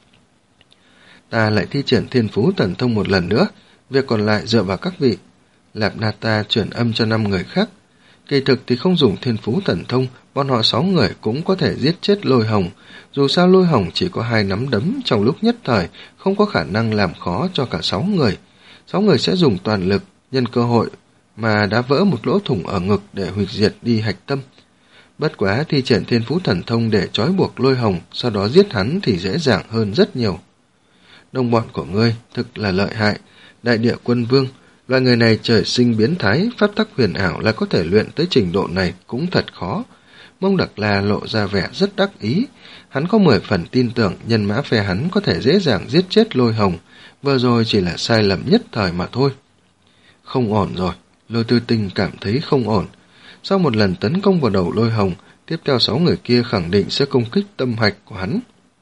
Ta lại thi triển thiên phú thần thông một lần nữa, việc còn lại dựa vào các vị. Lạp Na Toa chuyển âm cho năm người khác. Kỳ thực thì không dùng thiên phú thần thông, bọn họ sáu người cũng có thể giết chết Lôi Hồng. Dù sao Lôi Hồng chỉ có hai nắm đấm, trong lúc nhất thời không có khả năng làm khó cho cả sáu người. Sáu người sẽ dùng toàn lực, nhân cơ hội mà đã vỡ một lỗ thủng ở ngực để hủy diệt đi hạch tâm. Bất quá thi triển thiên phú thần thông để trói buộc Lôi Hồng, sau đó giết hắn thì dễ dàng hơn rất nhiều. Đồng bọn của ngươi thực là lợi hại, đại địa quân vương, loại người này trời sinh biến thái, pháp tắc huyền ảo là có thể luyện tới trình độ này cũng thật khó. Mông Đặc La lộ ra vẻ rất đắc ý, hắn có mười phần tin tưởng nhân mã phe hắn có thể dễ dàng giết chết Lôi Hồng, vừa rồi chỉ là sai lầm nhất thời mà thôi. Không ổn rồi, Lôi Tư Tinh cảm thấy không ổn. Sau một lần tấn công vào đầu Lôi Hồng, tiếp theo sáu người kia khẳng định sẽ công kích tâm hạch của hắn.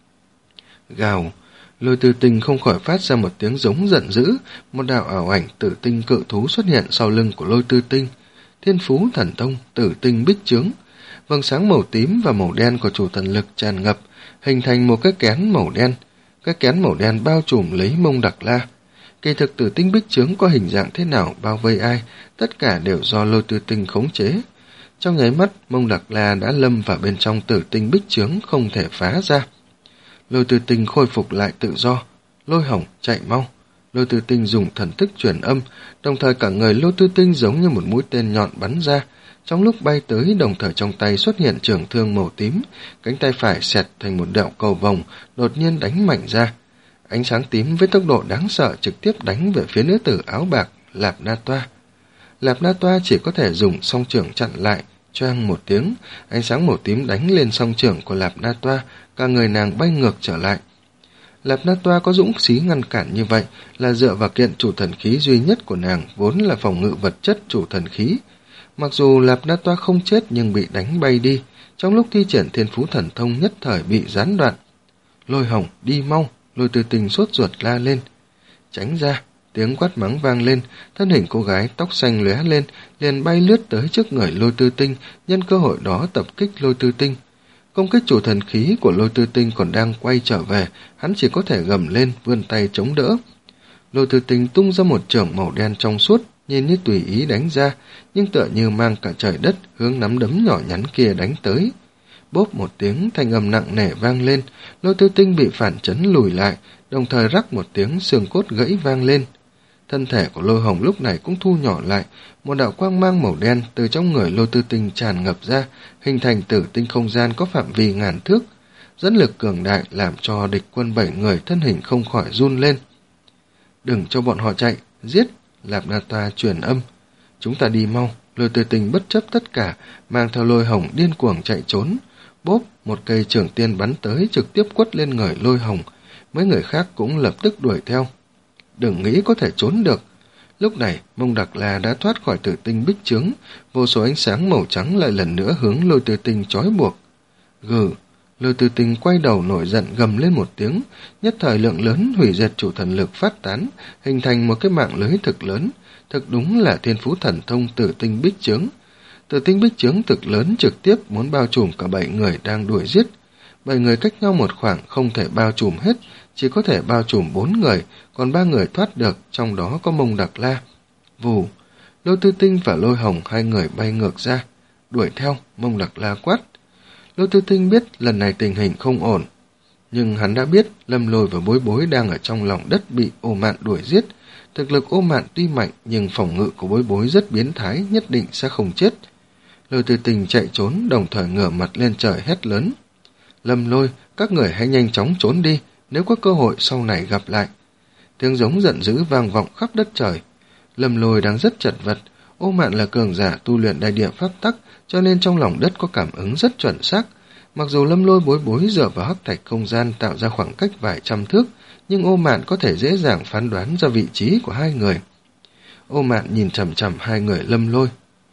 Gào, Lôi Tư Tinh không khỏi phát ra một tiếng giống giận dữ, một đạo ảo ảnh tử tinh cự thú xuất hiện sau lưng của Lôi Tư Tinh. Thiên phú thần thông, tử tinh bích chướng. Vầng sáng màu tím và màu đen của chủ thần lực tràn ngập, hình thành một cái kén màu đen. Cái kén màu đen bao trùm lấy Mông Đặc La. Kỳ thực tử tinh bích chướng có hình dạng thế nào, bao vây ai, tất cả đều do Lôi Tư Tinh khống chế. Trong nháy mắt, Mông Đặc La đã lâm vào bên trong tử tinh bích chướng không thể phá ra. Lôi Tư Tinh khôi phục lại tự do. Lôi Hồng, chạy mau. Lôi Tư Tinh dùng thần thức truyền âm, đồng thời cả người Lôi Tư Tinh giống như một mũi tên nhọn bắn ra. Trong lúc bay tới, đồng thời trong tay xuất hiện trường thương màu tím, cánh tay phải xẹt thành một đạo cầu vồng, đột nhiên đánh mạnh ra. Ánh sáng tím với tốc độ đáng sợ trực tiếp đánh về phía nữ tử áo bạc, Lạp Na Toa. Lạp Na Toa chỉ có thể dùng song trưởng chặn lại, choang một tiếng, ánh sáng màu tím đánh lên song trưởng của Lạp Na Toa, cả người nàng bay ngược trở lại. Lạp Na Toa có dũng khí ngăn cản như vậy là dựa vào kiện chủ thần khí duy nhất của nàng, vốn là phòng ngự vật chất chủ thần khí. Mặc dù Lạp Na Toa không chết nhưng bị đánh bay đi, trong lúc thi triển thiên phú thần thông nhất thời bị gián đoạn. Lôi Hồng, đi mau, Lôi Tư Tinh sốt ruột la lên. Tránh ra, tiếng quát mắng vang lên, thân hình cô gái tóc xanh lóe lên, liền bay lướt tới trước người Lôi Tư Tinh, nhân cơ hội đó tập kích Lôi Tư Tinh. Công kích chủ thần khí của Lôi Tư Tinh còn đang quay trở về, hắn chỉ có thể gầm lên vươn tay chống đỡ. Lôi Tư Tinh tung ra một chưởng màu đen trong suốt, nhìn như tùy ý đánh ra, nhưng tựa như mang cả trời đất hướng nắm đấm nhỏ nhắn kia đánh tới. Bốp một tiếng, thanh âm nặng nề vang lên, Lôi Tư Tinh bị phản chấn lùi lại, đồng thời rắc một tiếng xương cốt gãy vang lên. Thân thể của Lôi Hồng lúc này cũng thu nhỏ lại, một đạo quang mang màu đen từ trong người Lôi Tư Tinh tràn ngập ra, hình thành tử tinh không gian có phạm vi ngàn thước. Dẫn lực cường đại làm cho địch quân bảy người thân hình không khỏi run lên. Đừng cho bọn họ chạy, giết, Lạp Na Toa truyền âm. Chúng ta đi mau. Lôi Tư Tinh bất chấp tất cả, mang theo Lôi Hồng điên cuồng chạy trốn. Bốp, một cây trường tiên bắn tới trực tiếp quất lên người Lôi Hồng. Mấy người khác cũng lập tức đuổi theo. Đừng nghĩ có thể trốn được. Lúc này, Mông Đặc La đã thoát khỏi tử tinh bích chướng, vô số ánh sáng màu trắng lại lần nữa hướng Lôi Tư Tinh trói buộc. Gừ, Lôi Tư Tinh quay đầu nổi giận gầm lên một tiếng, nhất thời lượng lớn hủy diệt chủ thần lực phát tán, hình thành một cái mạng lưới thực lớn, thực đúng là thiên phú thần thông tử tinh bích chướng. Tử tinh bích chướng thực lớn trực tiếp muốn bao trùm cả bảy người đang đuổi giết. Bảy người cách nhau một khoảng không thể bao trùm hết, chỉ có thể bao trùm bốn người, còn ba người thoát được, trong đó có Mông Đặc La. Vù, Lôi Tư Tinh và Lôi Hồng hai người bay ngược ra, đuổi theo. Mông Đặc La quát. Lôi Tư Tinh biết lần này tình hình không ổn, nhưng hắn đã biết Lâm Lôi và Bối Bối đang ở trong lòng đất bị Ô Mạn đuổi giết. Thực lực Ô Mạn tuy mạnh nhưng phòng ngự của Bối Bối rất biến thái, nhất định sẽ không chết. Lôi Tư Tinh chạy trốn, đồng thời ngửa mặt lên trời hét lớn. Lâm Lôi, các người hãy nhanh chóng trốn đi, nếu có cơ hội sau này gặp lại. Tiếng giống giận dữ vang vọng khắp đất trời. Lâm Lôi đang rất chật vật. Ô Mạn là cường giả tu luyện đại địa pháp tắc, cho nên trong lòng đất có cảm ứng rất chuẩn xác. Mặc dù Lâm Lôi Bối Bối dựa vào hắc thạch không gian tạo ra khoảng cách vài trăm thước, nhưng Ô Mạn có thể dễ dàng phán đoán ra vị trí của hai người. Ô Mạn nhìn chằm chằm hai người Lâm Lôi.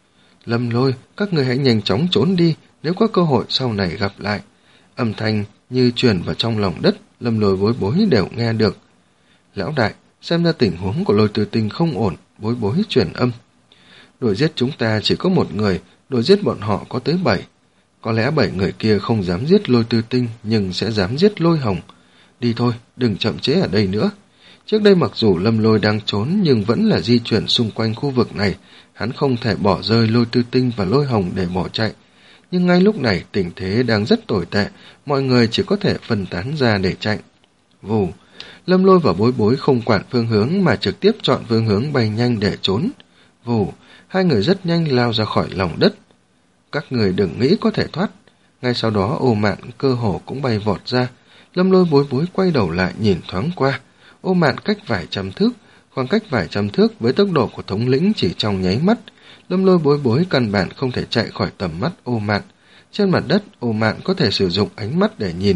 Lâm Lôi, các người hãy nhanh chóng trốn đi, nếu có cơ hội sau này gặp lại. Âm thanh như truyền vào trong lòng đất, Lâm Lôi Bối Bối đều nghe được. Lão đại, xem ra tình huống của Lôi Tư Tinh không ổn. Bối Bối truyền âm. Đuổi giết chúng ta chỉ có một người, đuổi giết bọn họ có tới bảy. Có lẽ bảy người kia không dám giết Lôi Tư Tinh, nhưng sẽ dám giết Lôi Hồng. Đi thôi, đừng chậm chế ở đây nữa. Trước đây mặc dù Lâm Lôi đang trốn, nhưng vẫn là di chuyển xung quanh khu vực này. Hắn không thể bỏ rơi Lôi Tư Tinh và Lôi Hồng để bỏ chạy. Nhưng ngay lúc này tình thế đang rất tồi tệ, mọi người chỉ có thể phân tán ra để chạy. Vù, Lâm Lôi và Bối Bối không quản phương hướng mà trực tiếp chọn phương hướng bay nhanh để trốn. Vù, hai người rất nhanh lao ra khỏi lòng đất. Các người đừng nghĩ có thể thoát. Ngay sau đó Ô Mạn cơ hồ cũng bay vọt ra. Lâm Lôi Bối Bối quay đầu lại nhìn thoáng qua. Ô Mạn cách vài trăm thước, khoảng cách vài trăm thước với tốc độ của thống lĩnh chỉ trong nháy mắt. Lâm Lôi Bối Bối căn bản không thể chạy khỏi tầm mắt Ô Mạn. Trên mặt đất, Ô Mạn có thể sử dụng ánh mắt để nhìn.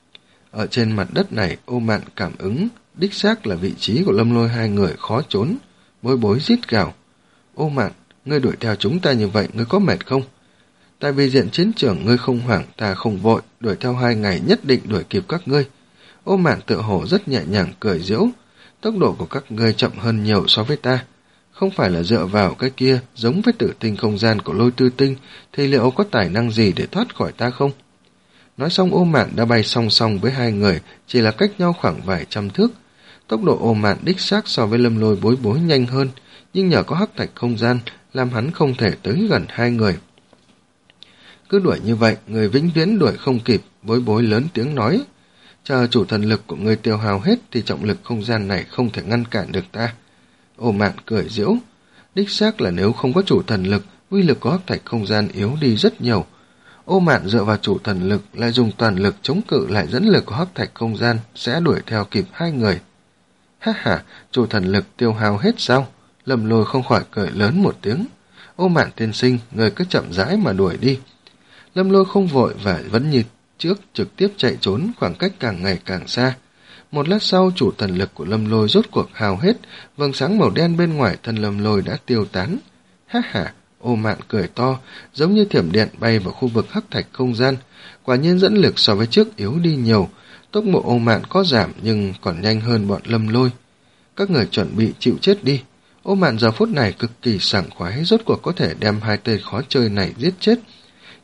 Ở trên mặt đất này, Ô Mạn cảm ứng, đích xác là vị trí của Lâm Lôi hai người khó trốn. Bối Bối rít gào. Ô Mạn, ngươi đuổi theo chúng ta như vậy, ngươi có mệt không? Tại vì diện chiến trường ngươi không hoảng, ta không vội, đuổi theo hai ngày nhất định đuổi kịp các ngươi. Ô Mạn tựa hồ rất nhẹ nhàng cười giễu. Tốc độ của các ngươi chậm hơn nhiều so với ta. Không phải là dựa vào cái kia giống với tử tinh không gian của Lôi Tư Tinh, thì liệu có tài năng gì để thoát khỏi ta không? Nói xong Ô Mạn đã bay song song với hai người, chỉ là cách nhau khoảng vài trăm thước. Tốc độ Ô Mạn đích xác so với Lâm Lôi Bối Bối nhanh hơn, nhưng nhờ có hắc thạch không gian, làm hắn không thể tới gần hai người. Cứ đuổi như vậy, người vĩnh viễn đuổi không kịp. Bối Bối lớn tiếng nói. Chờ chủ thần lực của người tiêu hao hết thì trọng lực không gian này không thể ngăn cản được ta. Ô Mạn cười giễu. Đích xác là nếu không có chủ thần lực, uy lực của hắc thạch không gian yếu đi rất nhiều. Ô Mạn dựa vào chủ thần lực, lại dùng toàn lực chống cự lại dẫn lực của hắc thạch không gian, sẽ đuổi theo kịp hai người. Ha ha, chủ thần lực tiêu hao hết sao? Lâm Lôi không khỏi cười lớn một tiếng. Ô Mạn tiên sinh, người cứ chậm rãi mà đuổi đi. Lâm Lôi không vội và vẫn như trước trực tiếp chạy trốn, khoảng cách càng ngày càng xa. Một lát sau, chủ thần lực của Lâm Lôi rốt cuộc hao hết, vầng sáng màu đen bên ngoài thân Lâm Lôi đã tiêu tán. Ha ha, Ô Mạn cười to, giống như thiểm điện bay vào khu vực hắc thạch không gian. Quả nhiên dẫn lực so với trước yếu đi nhiều, tốc độ Ô Mạn có giảm nhưng còn nhanh hơn bọn Lâm Lôi. Các người chuẩn bị chịu chết đi. Ô Mạn giờ phút này cực kỳ sảng khoái, rốt cuộc có thể đem hai tên khó chơi này giết chết.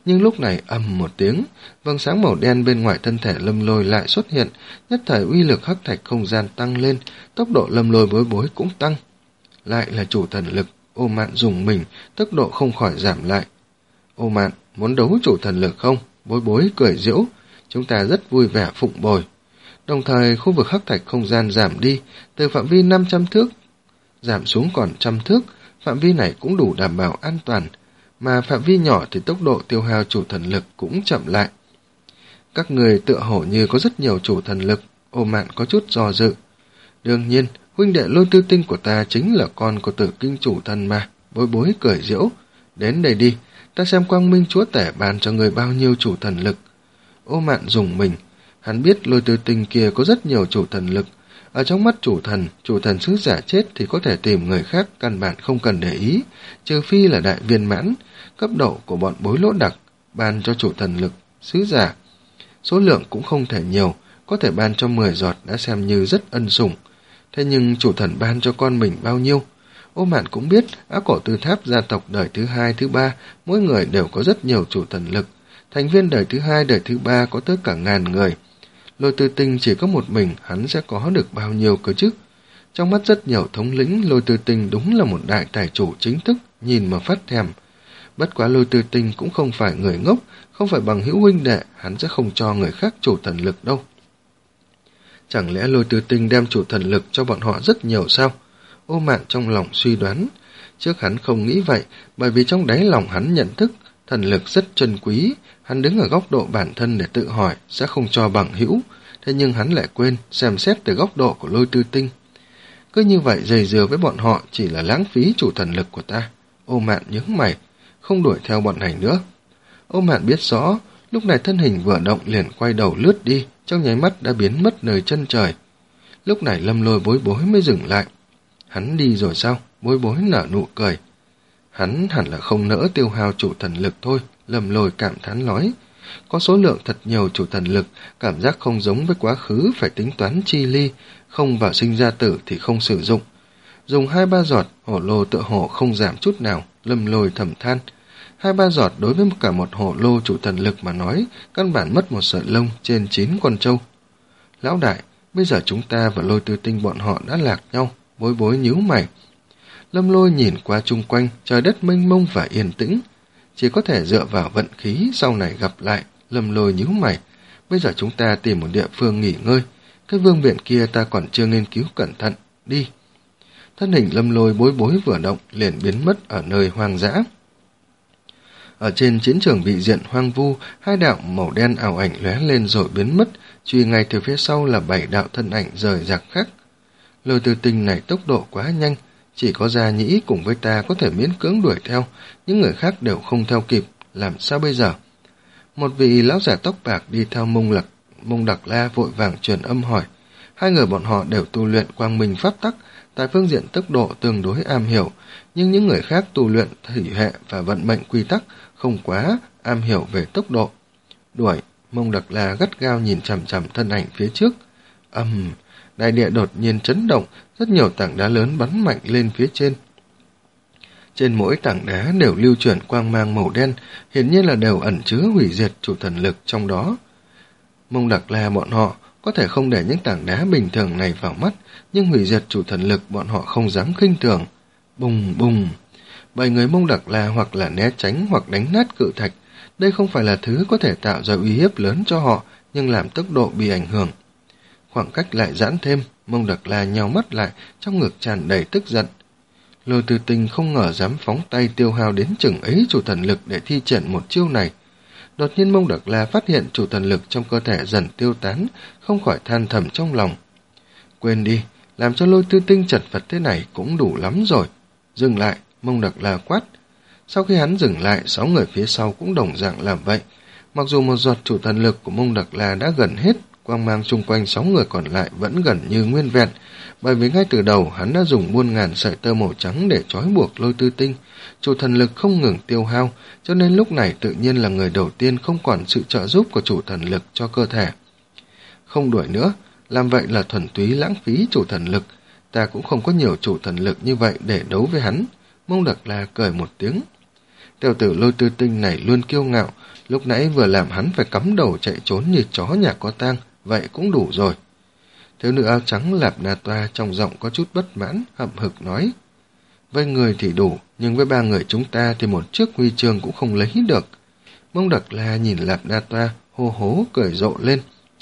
Nhưng lúc này ầm một tiếng, vầng sáng màu đen bên ngoài thân thể Lâm Lôi lại xuất hiện, nhất thời uy lực hắc thạch không gian tăng lên, tốc độ Lâm Lôi bối bối cũng tăng. Lại là chủ thần lực, Ô Mạn dùng mình, tốc độ không khỏi giảm lại. Ô Mạn, muốn đấu chủ thần lực không? Bối bối cười giễu, chúng ta rất vui vẻ phụng bồi. Đồng thời khu vực hắc thạch không gian giảm đi, từ phạm vi năm trăm thước giảm xuống còn trăm thước, phạm vi này cũng đủ đảm bảo an toàn, mà phạm vi nhỏ thì tốc độ tiêu hao chủ thần lực cũng chậm lại. Các người tựa hồ như có rất nhiều chủ thần lực, Ô Mạn có chút do dự. Đương nhiên, huynh đệ Lôi Tư Tinh của ta chính là con của Tử Kinh chủ thần mà, bối bối cười giễu. Đến đây đi, ta xem Quang Minh chúa tể bàn cho người bao nhiêu chủ thần lực. Ô Mạn dùng mình, hắn biết Lôi Tư Tinh kia có rất nhiều chủ thần lực. Ở trong mắt chủ thần, chủ thần sứ giả chết thì có thể tìm người khác, căn bản không cần để ý, trừ phi là đại viên mãn, cấp độ của bọn bối lỗ đặc, ban cho chủ thần lực, sứ giả. Số lượng cũng không thể nhiều, có thể ban cho mười giọt đã xem như rất ân sủng. Thế nhưng chủ thần ban cho con mình bao nhiêu? Ô Mạn cũng biết, Á Cổ Tư Tháp gia tộc đời thứ hai, thứ ba, mỗi người đều có rất nhiều chủ thần lực. Thành viên đời thứ hai, đời thứ ba có tới cả ngàn người. Lôi Tư Tinh chỉ có một mình, hắn sẽ có được bao nhiêu cơ chứ? Trong mắt rất nhiều thống lĩnh, Lôi Tư Tinh đúng là một đại tài chủ chính thức, nhìn mà phát thèm. Bất quá Lôi Tư Tinh cũng không phải người ngốc, không phải bằng hữu huynh đệ, hắn sẽ không cho người khác chủ thần lực đâu. Chẳng lẽ Lôi Tư Tinh đem chủ thần lực cho bọn họ rất nhiều sao? Ô Mạn trong lòng suy đoán. Trước hắn không nghĩ vậy, bởi vì trong đáy lòng hắn nhận thức, thần lực rất chân quý, hắn đứng ở góc độ bản thân để tự hỏi sẽ không cho bằng hữu, thế nhưng hắn lại quên xem xét từ góc độ của Lôi Tư Tinh. Cứ như vậy dày dừa với bọn họ chỉ là lãng phí chủ thần lực của ta. Ô Mạn nhướng mày, không đuổi theo bọn này nữa. Ô Mạn biết rõ, lúc này thân hình vừa động liền quay đầu lướt đi, trong nháy mắt đã biến mất nơi chân trời. Lúc này Lâm Lôi bối bối mới dừng lại. Hắn đi rồi sao? Bối bối nở nụ cười. Hắn hẳn là không nỡ tiêu hao chủ thần lực thôi, Lâm Lôi cảm thán nói. Có số lượng thật nhiều chủ thần lực, cảm giác không giống với quá khứ phải tính toán chi ly, không vào sinh ra tử thì không sử dụng. Dùng hai ba giọt, hổ lô tựa hồ không giảm chút nào, Lâm Lôi thầm than. Hai ba giọt đối với cả một hổ lô chủ thần lực mà nói, căn bản mất một sợi lông trên chín con trâu. Lão đại, bây giờ chúng ta và Lôi Tư Tinh bọn họ đã lạc nhau, bối bối nhíu mày. Lâm Lôi nhìn qua chung quanh, trời đất mênh mông và yên tĩnh. Chỉ có thể dựa vào vận khí sau này gặp lại, Lâm Lôi nhíu mày. Bây giờ chúng ta tìm một địa phương nghỉ ngơi, cái vương viện kia ta còn chưa nghiên cứu cẩn thận, đi. Thân hình Lâm Lôi bối bối vừa động, liền biến mất ở nơi hoang dã. Ở trên chiến trường vị diện hoang vu, hai đạo màu đen ảo ảnh lóe lên rồi biến mất, truy ngay từ phía sau là bảy đạo thân ảnh rời rạc khác. Lôi Tư Tinh này tốc độ quá nhanh, chỉ có Gia Nhĩ cùng với ta có thể miễn cưỡng đuổi theo, những người khác đều không theo kịp, làm sao bây giờ? Một vị lão giả tóc bạc đi theo Mông Lặc, Mông Đặc La vội vàng truyền âm hỏi. Hai người bọn họ đều tu luyện quang minh pháp tắc, tại phương diện tốc độ tương đối am hiểu, nhưng những người khác tu luyện thủy hệ và vận mệnh quy tắc không quá am hiểu về tốc độ. Đuổi, Mông Đặc La gắt gao nhìn chằm chằm thân ảnh phía trước. Ầm, um, đại địa đột nhiên chấn động, rất nhiều tảng đá lớn bắn mạnh lên phía trên. Trên mỗi tảng đá đều lưu chuyển quang mang màu đen, hiển nhiên là đều ẩn chứa hủy diệt chủ thần lực trong đó. Mông Đặc La bọn họ có thể không để những tảng đá bình thường này vào mắt, nhưng hủy diệt chủ thần lực bọn họ không dám khinh thường. Bùng bùng, bảy người Mông Đặc La hoặc là né tránh hoặc đánh nát cự thạch. Đây không phải là thứ có thể tạo ra uy hiếp lớn cho họ, nhưng làm tốc độ bị ảnh hưởng. Khoảng cách lại giãn thêm, Mông Đặc La nheo mắt lại, trong ngực tràn đầy tức giận. Lôi Tư Tinh không ngờ dám phóng tay tiêu hao đến chừng ấy chủ thần lực để thi triển một chiêu này. Đột nhiên Mông Đặc La phát hiện chủ thần lực trong cơ thể dần tiêu tán, không khỏi than thầm trong lòng. Quên đi, làm cho Lôi Tư Tinh chật vật thế này cũng đủ lắm rồi. Dừng lại, Mông Đặc La quát. Sau khi hắn dừng lại, sáu người phía sau cũng đồng dạng làm vậy. Mặc dù một giọt chủ thần lực của Mông Đặc La đã gần hết, quang mang chung quanh sáu người còn lại vẫn gần như nguyên vẹn, bởi vì ngay từ đầu hắn đã dùng muôn ngàn sợi tơ màu trắng để trói buộc Lôi Tư Tinh. Chủ thần lực không ngừng tiêu hao, cho nên lúc này tự nhiên là người đầu tiên không còn sự trợ giúp của chủ thần lực cho cơ thể. Không đuổi nữa, làm vậy là thuần túy lãng phí chủ thần lực, ta cũng không có nhiều chủ thần lực như vậy để đấu với hắn. Mông Đặc La cười một tiếng. Tiểu tử Lôi Tư Tinh này luôn kiêu ngạo, lúc nãy vừa làm hắn phải cắm đầu chạy trốn như chó nhà có tang, vậy cũng đủ rồi. Thiếu nữ áo trắng Lạp Na Toa trong giọng có chút bất mãn, hậm hực nói. Với người thì đủ, nhưng với ba người chúng ta thì một chiếc huy chương cũng không lấy được. Mông Đặc La nhìn Lạp Na Toa, hô hố cười rộ lên.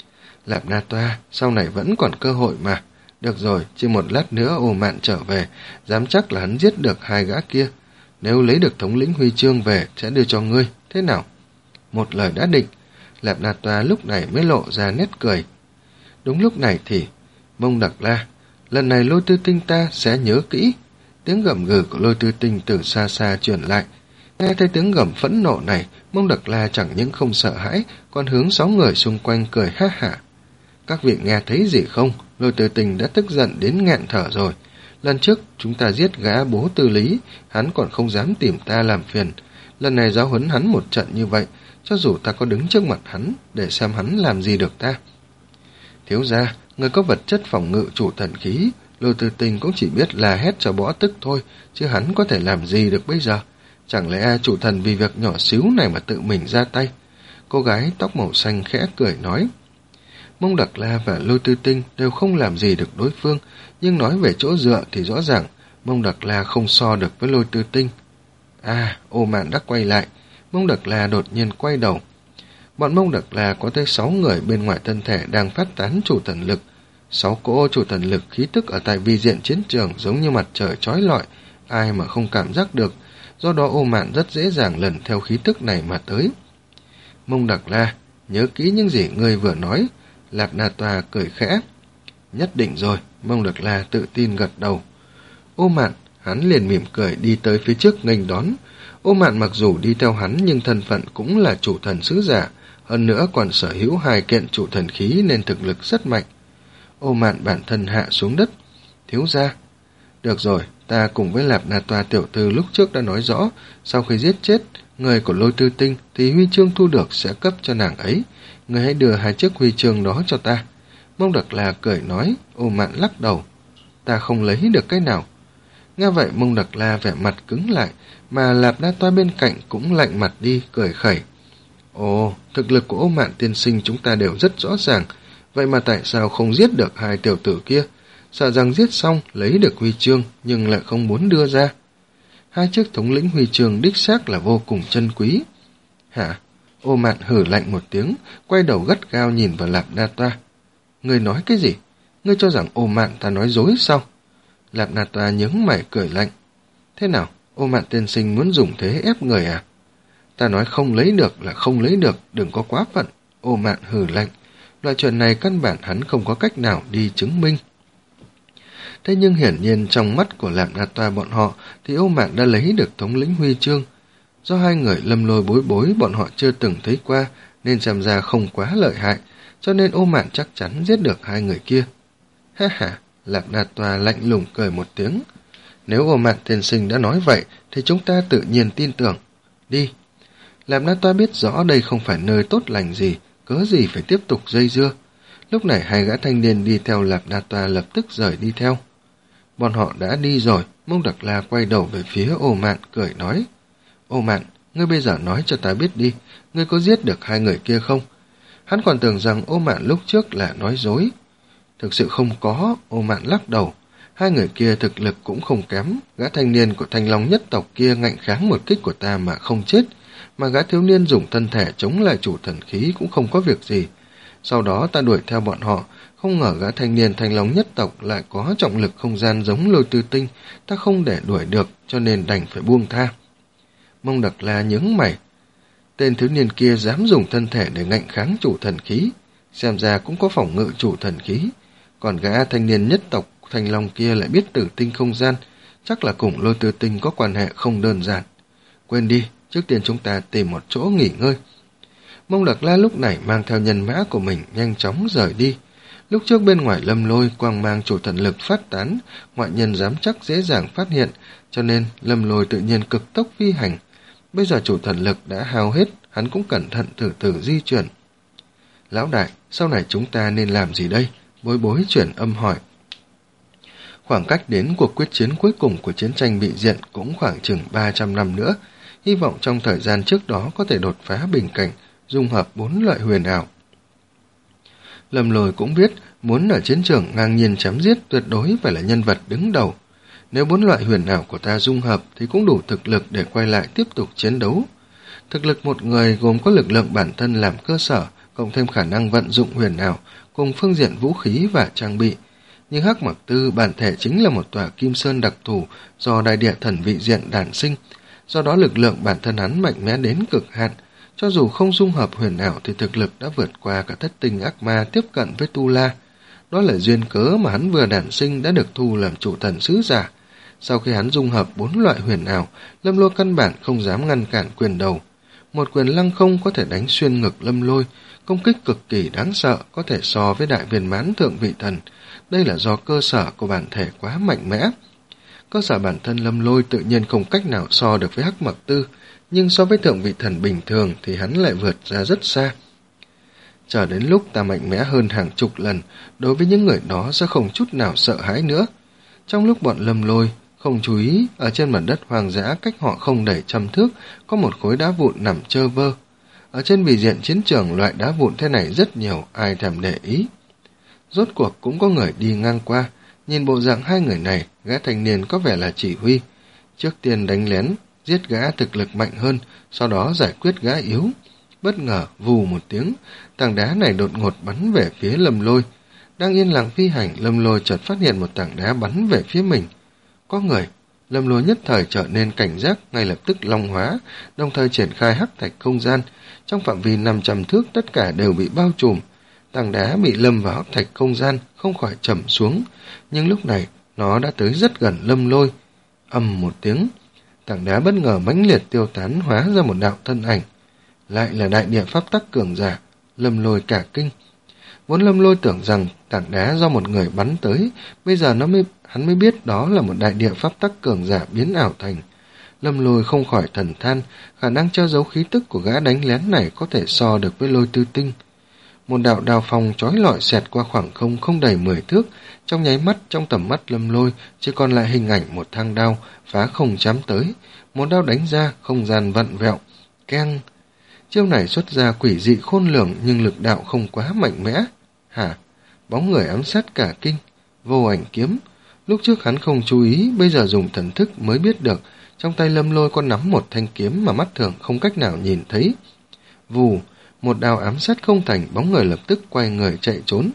Lạp Na Toa, sau này vẫn còn cơ hội mà. Được rồi, chỉ một lát nữa Ô Mạn trở về, dám chắc là hắn giết được hai gã kia. Nếu lấy được thống lĩnh huy chương về, sẽ đưa cho ngươi, thế nào? Một lời đã định, Lạp Na Toa lúc này mới lộ ra nét cười. Đúng lúc này thì, Mông Đặc La, lần này Lôi Tư Tinh ta sẽ nhớ kỹ. Tiếng gầm gừ của Lôi Tư Tinh từ xa xa truyền lại. Nghe thấy tiếng gầm phẫn nộ này, Mông Đặc La chẳng những không sợ hãi, còn hướng sáu người xung quanh cười ha hả. Các vị nghe thấy gì không? Lôi Tư Tinh đã tức giận đến nghẹn thở rồi. Lần trước chúng ta giết gã bố Tư Lý, hắn còn không dám tìm ta làm phiền. Lần này giáo huấn hắn một trận như vậy, cho dù ta có đứng trước mặt hắn, để xem hắn làm gì được ta. Thiếu gia, người có vật chất phòng ngự chủ thần khí, Lôi Tư Tinh cũng chỉ biết là hét cho bỏ tức thôi, chứ hắn có thể làm gì được bây giờ? Chẳng lẽ chủ thần vì việc nhỏ xíu này mà tự mình ra tay? Cô gái tóc màu xanh khẽ cười nói. Mông Đặc La và Lôi Tư Tinh đều không làm gì được đối phương, nhưng nói về chỗ dựa thì rõ ràng Mông Đặc La không so được với Lôi Tư Tinh. À, Ô Mạn đã quay lại. Mông Đặc La đột nhiên quay đầu. Bọn Mông Đặc La có tới sáu người bên ngoài thân thể đang phát tán chủ thần lực. Sáu cỗ chủ thần lực khí tức ở tại vi diện chiến trường giống như mặt trời chói lọi, ai mà không cảm giác được, do đó Ô Mạn rất dễ dàng lần theo khí tức này mà tới. Mông Đặc La, nhớ kỹ những gì ngươi vừa nói. Lạp Na Toa cười khẽ. Nhất định rồi, Mông Đặc La tự tin gật đầu. Ô Mạn, hắn liền mỉm cười đi tới phía trước nghênh đón. Ô Mạn mặc dù đi theo hắn nhưng thân phận cũng là chủ thần sứ giả, hơn nữa còn sở hữu hai kiện chủ thần khí nên thực lực rất mạnh. Ô Mạn bản thân hạ xuống đất. Thiếu gia. Được rồi, ta cùng với Lạp Na Toa tiểu thư lúc trước đã nói rõ, sau khi giết chết người của Lôi Tư Tinh thì huy chương thu được sẽ cấp cho nàng ấy. Người hãy đưa hai chiếc huy chương đó cho ta. Mông Đặc La cười nói. Ô Mạn lắc đầu. Ta không lấy được cái nào. Nghe vậy Mông Đặc La vẻ mặt cứng lại, mà Lạp Na Toa bên cạnh cũng lạnh mặt đi, cười khẩy. Ồ, thực lực của Ô Mạn tiên sinh chúng ta đều rất rõ ràng, vậy mà tại sao không giết được hai tiểu tử kia? Sợ rằng giết xong lấy được huy chương nhưng lại không muốn đưa ra. Hai chiếc thống lĩnh huy chương đích xác là vô cùng chân quý. Hả? Ô Mạn hử lạnh một tiếng, quay đầu gắt gao nhìn vào Lạp Na Toa. Ngươi nói cái gì? Ngươi cho rằng Ô Mạn ta nói dối sao? Lạp Na Toa nhướng mày cười lạnh. Thế nào? Ô Mạn tiên sinh muốn dùng thế ép người à? Ta nói không lấy được là không lấy được, đừng có quá phận. Ô Mạn hử lạnh. Loại chuyện này căn bản hắn không có cách nào đi chứng minh. Thế nhưng hiển nhiên trong mắt của Lạp Na Toa bọn họ thì Ô Mạn đã lấy được thống lĩnh huy chương. Do hai người Lâm Lôi Bối Bối bọn họ chưa từng thấy qua nên xem ra không quá lợi hại, cho nên Ô Mạn chắc chắn giết được hai người kia. Ha ha, Lạp Na Toa lạnh lùng cười một tiếng. Nếu Ô Mạn tiên sinh đã nói vậy thì chúng ta tự nhiên tin tưởng. Đi. Lạp Na Toa biết rõ đây không phải nơi tốt lành gì, cớ gì phải tiếp tục dây dưa. Lúc này hai gã thanh niên đi theo Lạp Na Toa lập tức rời đi theo. Bọn họ đã đi rồi. Mông Đặc La quay đầu về phía Ô Mạn cười nói. Ô Mạn, ngươi bây giờ nói cho ta biết đi, ngươi có giết được hai người kia không? Hắn còn tưởng rằng Ô Mạn lúc trước là nói dối. Thực sự không có. Ô Mạn lắc đầu. Hai người kia thực lực cũng không kém. Gã thanh niên của Thanh Long nhất tộc kia ngạnh kháng một kích của ta mà không chết, mà gã thiếu niên dùng thân thể chống lại chủ thần khí cũng không có việc gì. Sau đó ta đuổi theo bọn họ, không ngờ gã thanh niên Thanh Long nhất tộc lại có trọng lực không gian giống Lôi Tư Tinh, ta không để đuổi được cho nên đành phải buông tha. Mông Đặc La nhướng mày. Tên thiếu niên kia dám dùng thân thể để ngạnh kháng chủ thần khí, xem ra cũng có phòng ngự chủ thần khí, còn gã thanh niên nhất tộc Thanh Long kia lại biết tử tinh không gian, chắc là cùng Lôi Tư Tinh có quan hệ không đơn giản. Quên đi, trước tiên chúng ta tìm một chỗ nghỉ ngơi. Mông Đặc La lúc này mang theo nhân mã của mình nhanh chóng rời đi. Lúc trước bên ngoài Lâm Lôi quang mang chủ thần lực phát tán, ngoại nhân dám chắc dễ dàng phát hiện, cho nên Lâm Lôi tự nhiên cực tốc phi hành. Bây giờ chủ thần lực đã hao hết, hắn cũng cẩn thận thử thử di chuyển. Lão đại, sau này chúng ta nên làm gì đây? Bối Bối chuyển âm hỏi. Khoảng cách đến cuộc quyết chiến cuối cùng của chiến tranh bị diện cũng khoảng chừng ba trăm năm nữa. hy vọng trong thời gian trước đó có thể đột phá bình cảnh, dung hợp bốn loại huyền ảo. Lâm Lôi cũng biết, muốn ở chiến trường ngang nhiên chém giết tuyệt đối phải là nhân vật đứng đầu. Nếu bốn loại huyền ảo của ta dung hợp thì cũng đủ thực lực để quay lại tiếp tục chiến đấu. Thực lực một người gồm có lực lượng bản thân làm cơ sở, cộng thêm khả năng vận dụng huyền ảo, cùng phương diện vũ khí và trang bị. Nhưng Hắc Mặc Tư bản thể chính là một tòa kim sơn đặc thù do đại địa thần vị diện đản sinh, do đó lực lượng bản thân hắn mạnh mẽ đến cực hạn. Cho dù không dung hợp huyền ảo thì thực lực đã vượt qua cả thất tinh ác ma tiếp cận với Tu La. Đó là duyên cớ mà hắn vừa đản sinh đã được thu làm chủ thần sứ giả. Sau khi hắn dung hợp bốn loại huyền ảo, Lâm Lôi căn bản không dám ngăn cản quyền đầu. Một quyền lăng không có thể đánh xuyên ngực Lâm Lôi, công kích cực kỳ đáng sợ, có thể so với đại viên mãn thượng vị thần. Đây là do cơ sở của bản thể quá mạnh mẽ. Cơ sở bản thân Lâm Lôi tự nhiên không cách nào so được với Hắc Mặc Tư, nhưng so với thượng vị thần bình thường thì hắn lại vượt ra rất xa. Chờ đến lúc ta mạnh mẽ hơn hàng chục lần, đối với những người đó sẽ không chút nào sợ hãi nữa. Trong lúc bọn Lâm Lôi không chú ý, ở trên mặt đất hoang dã cách họ không đầy trăm thước có một khối đá vụn nằm trơ vơ. Ở trên bì diện chiến trường loại đá vụn thế này rất nhiều, ai thèm để ý. Rốt cuộc cũng có người đi ngang qua, nhìn bộ dạng hai người này, gã thanh niên có vẻ là chỉ huy. Trước tiên đánh lén, giết gã thực lực mạnh hơn, sau đó giải quyết gã yếu. Bất ngờ, vù một tiếng, tảng đá này đột ngột bắn về phía Lâm Lôi. Đang yên lặng phi hành, Lâm Lôi chợt phát hiện một tảng đá bắn về phía mình. Có người, Lâm Lôi nhất thời trở nên cảnh giác, ngay lập tức long hóa, đồng thời triển khai hắc thạch không gian. Trong phạm vi năm trăm thước tất cả đều bị bao trùm. Tảng đá bị lâm vào hắc thạch không gian, không khỏi chầm xuống. Nhưng lúc này, nó đã tới rất gần Lâm Lôi. Ầm một tiếng, tảng đá bất ngờ mãnh liệt tiêu tán, hóa ra một đạo thân ảnh. Lại là đại địa pháp tắc cường giả. Lâm Lôi cả kinh. Vốn Lâm Lôi tưởng rằng tảng đá do một người bắn tới, bây giờ nó mới hắn mới biết đó là một đại địa pháp tắc cường giả biến ảo thành. Lâm Lôi không khỏi thần than, khả năng che giấu khí tức của gã đánh lén này có thể so được với Lôi Tư Tinh. Một đạo đao phong chói lọi xẹt qua khoảng không không đầy mười thước, trong nháy mắt trong tầm mắt Lâm Lôi chỉ còn lại hình ảnh một thang đao phá không chém tới, một đao đánh ra, không gian vặn vẹo, keng. Chiêu này xuất ra quỷ dị khôn lường nhưng lực đạo không quá mạnh mẽ. Hả? Bóng người ám sát cả kinh. Vô ảnh kiếm. Lúc trước hắn không chú ý, bây giờ dùng thần thức mới biết được, trong tay Lâm Lôi có nắm một thanh kiếm mà mắt thường không cách nào nhìn thấy. Vù, một đao ám sát không thành, bóng người lập tức quay người chạy trốn.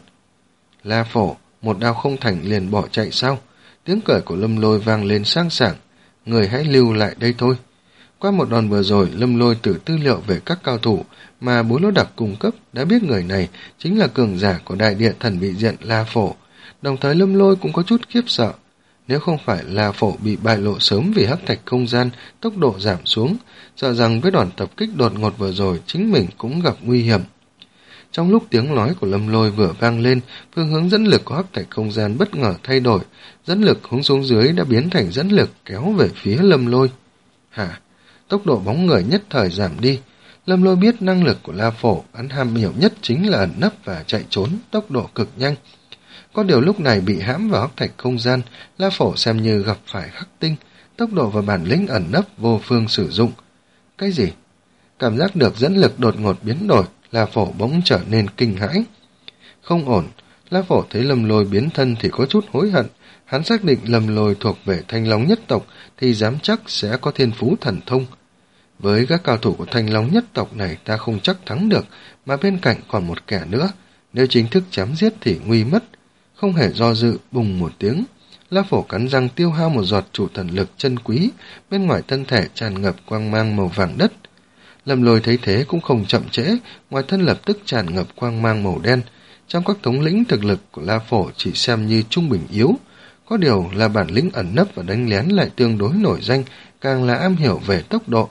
La Phổ, một đao không thành liền bỏ chạy sao? Tiếng cười của Lâm Lôi vang lên sang sảng. Người hãy lưu lại đây thôi. Qua một đòn vừa rồi, Lâm Lôi từ tư liệu về các cao thủ mà Bố Lỗ Đặc cung cấp đã biết người này chính là cường giả của đại địa thần vị diện La Phổ. Đồng thời Lâm Lôi cũng có chút khiếp sợ. Nếu không phải La Phổ bị bại lộ sớm vì hắc thạch không gian, tốc độ giảm xuống, sợ rằng với đòn tập kích đột ngột vừa rồi chính mình cũng gặp nguy hiểm. Trong lúc tiếng nói của Lâm Lôi vừa vang lên, phương hướng dẫn lực của hắc thạch không gian bất ngờ thay đổi, dẫn lực hướng xuống dưới đã biến thành dẫn lực kéo về phía Lâm Lôi. Hả? Tốc độ bóng người nhất thời giảm đi. Lâm Lôi biết năng lực của La Phổ, hắn ham hiểu nhất chính là ẩn nấp và chạy trốn, tốc độ cực nhanh. Có điều lúc này bị hãm vào hắc thạch không gian, La Phổ xem như gặp phải khắc tinh, tốc độ và bản lĩnh ẩn nấp vô phương sử dụng. Cái gì? Cảm giác được dẫn lực đột ngột biến đổi, La Phổ bỗng trở nên kinh hãi. Không ổn, La Phổ thấy Lâm Lôi biến thân thì có chút hối hận. Hắn xác định Lâm Lôi thuộc về Thanh Long nhất tộc thì dám chắc sẽ có thiên phú thần thông. Với các cao thủ của Thanh Long nhất tộc này ta không chắc thắng được, mà bên cạnh còn một kẻ nữa. Nếu chính thức chém giết thì nguy mất. Không hề do dự, bùng một tiếng. La Phổ cắn răng tiêu hao một giọt chủ thần lực chân quý, bên ngoài thân thể tràn ngập quang mang màu vàng đất. Lâm Lôi thấy thế cũng không chậm trễ, ngoài thân lập tức tràn ngập quang mang màu đen. Trong các thống lĩnh thực lực của La Phổ chỉ xem như trung bình yếu. Có điều là bản lĩnh ẩn nấp và đánh lén lại tương đối nổi danh, càng là am hiểu về tốc độ.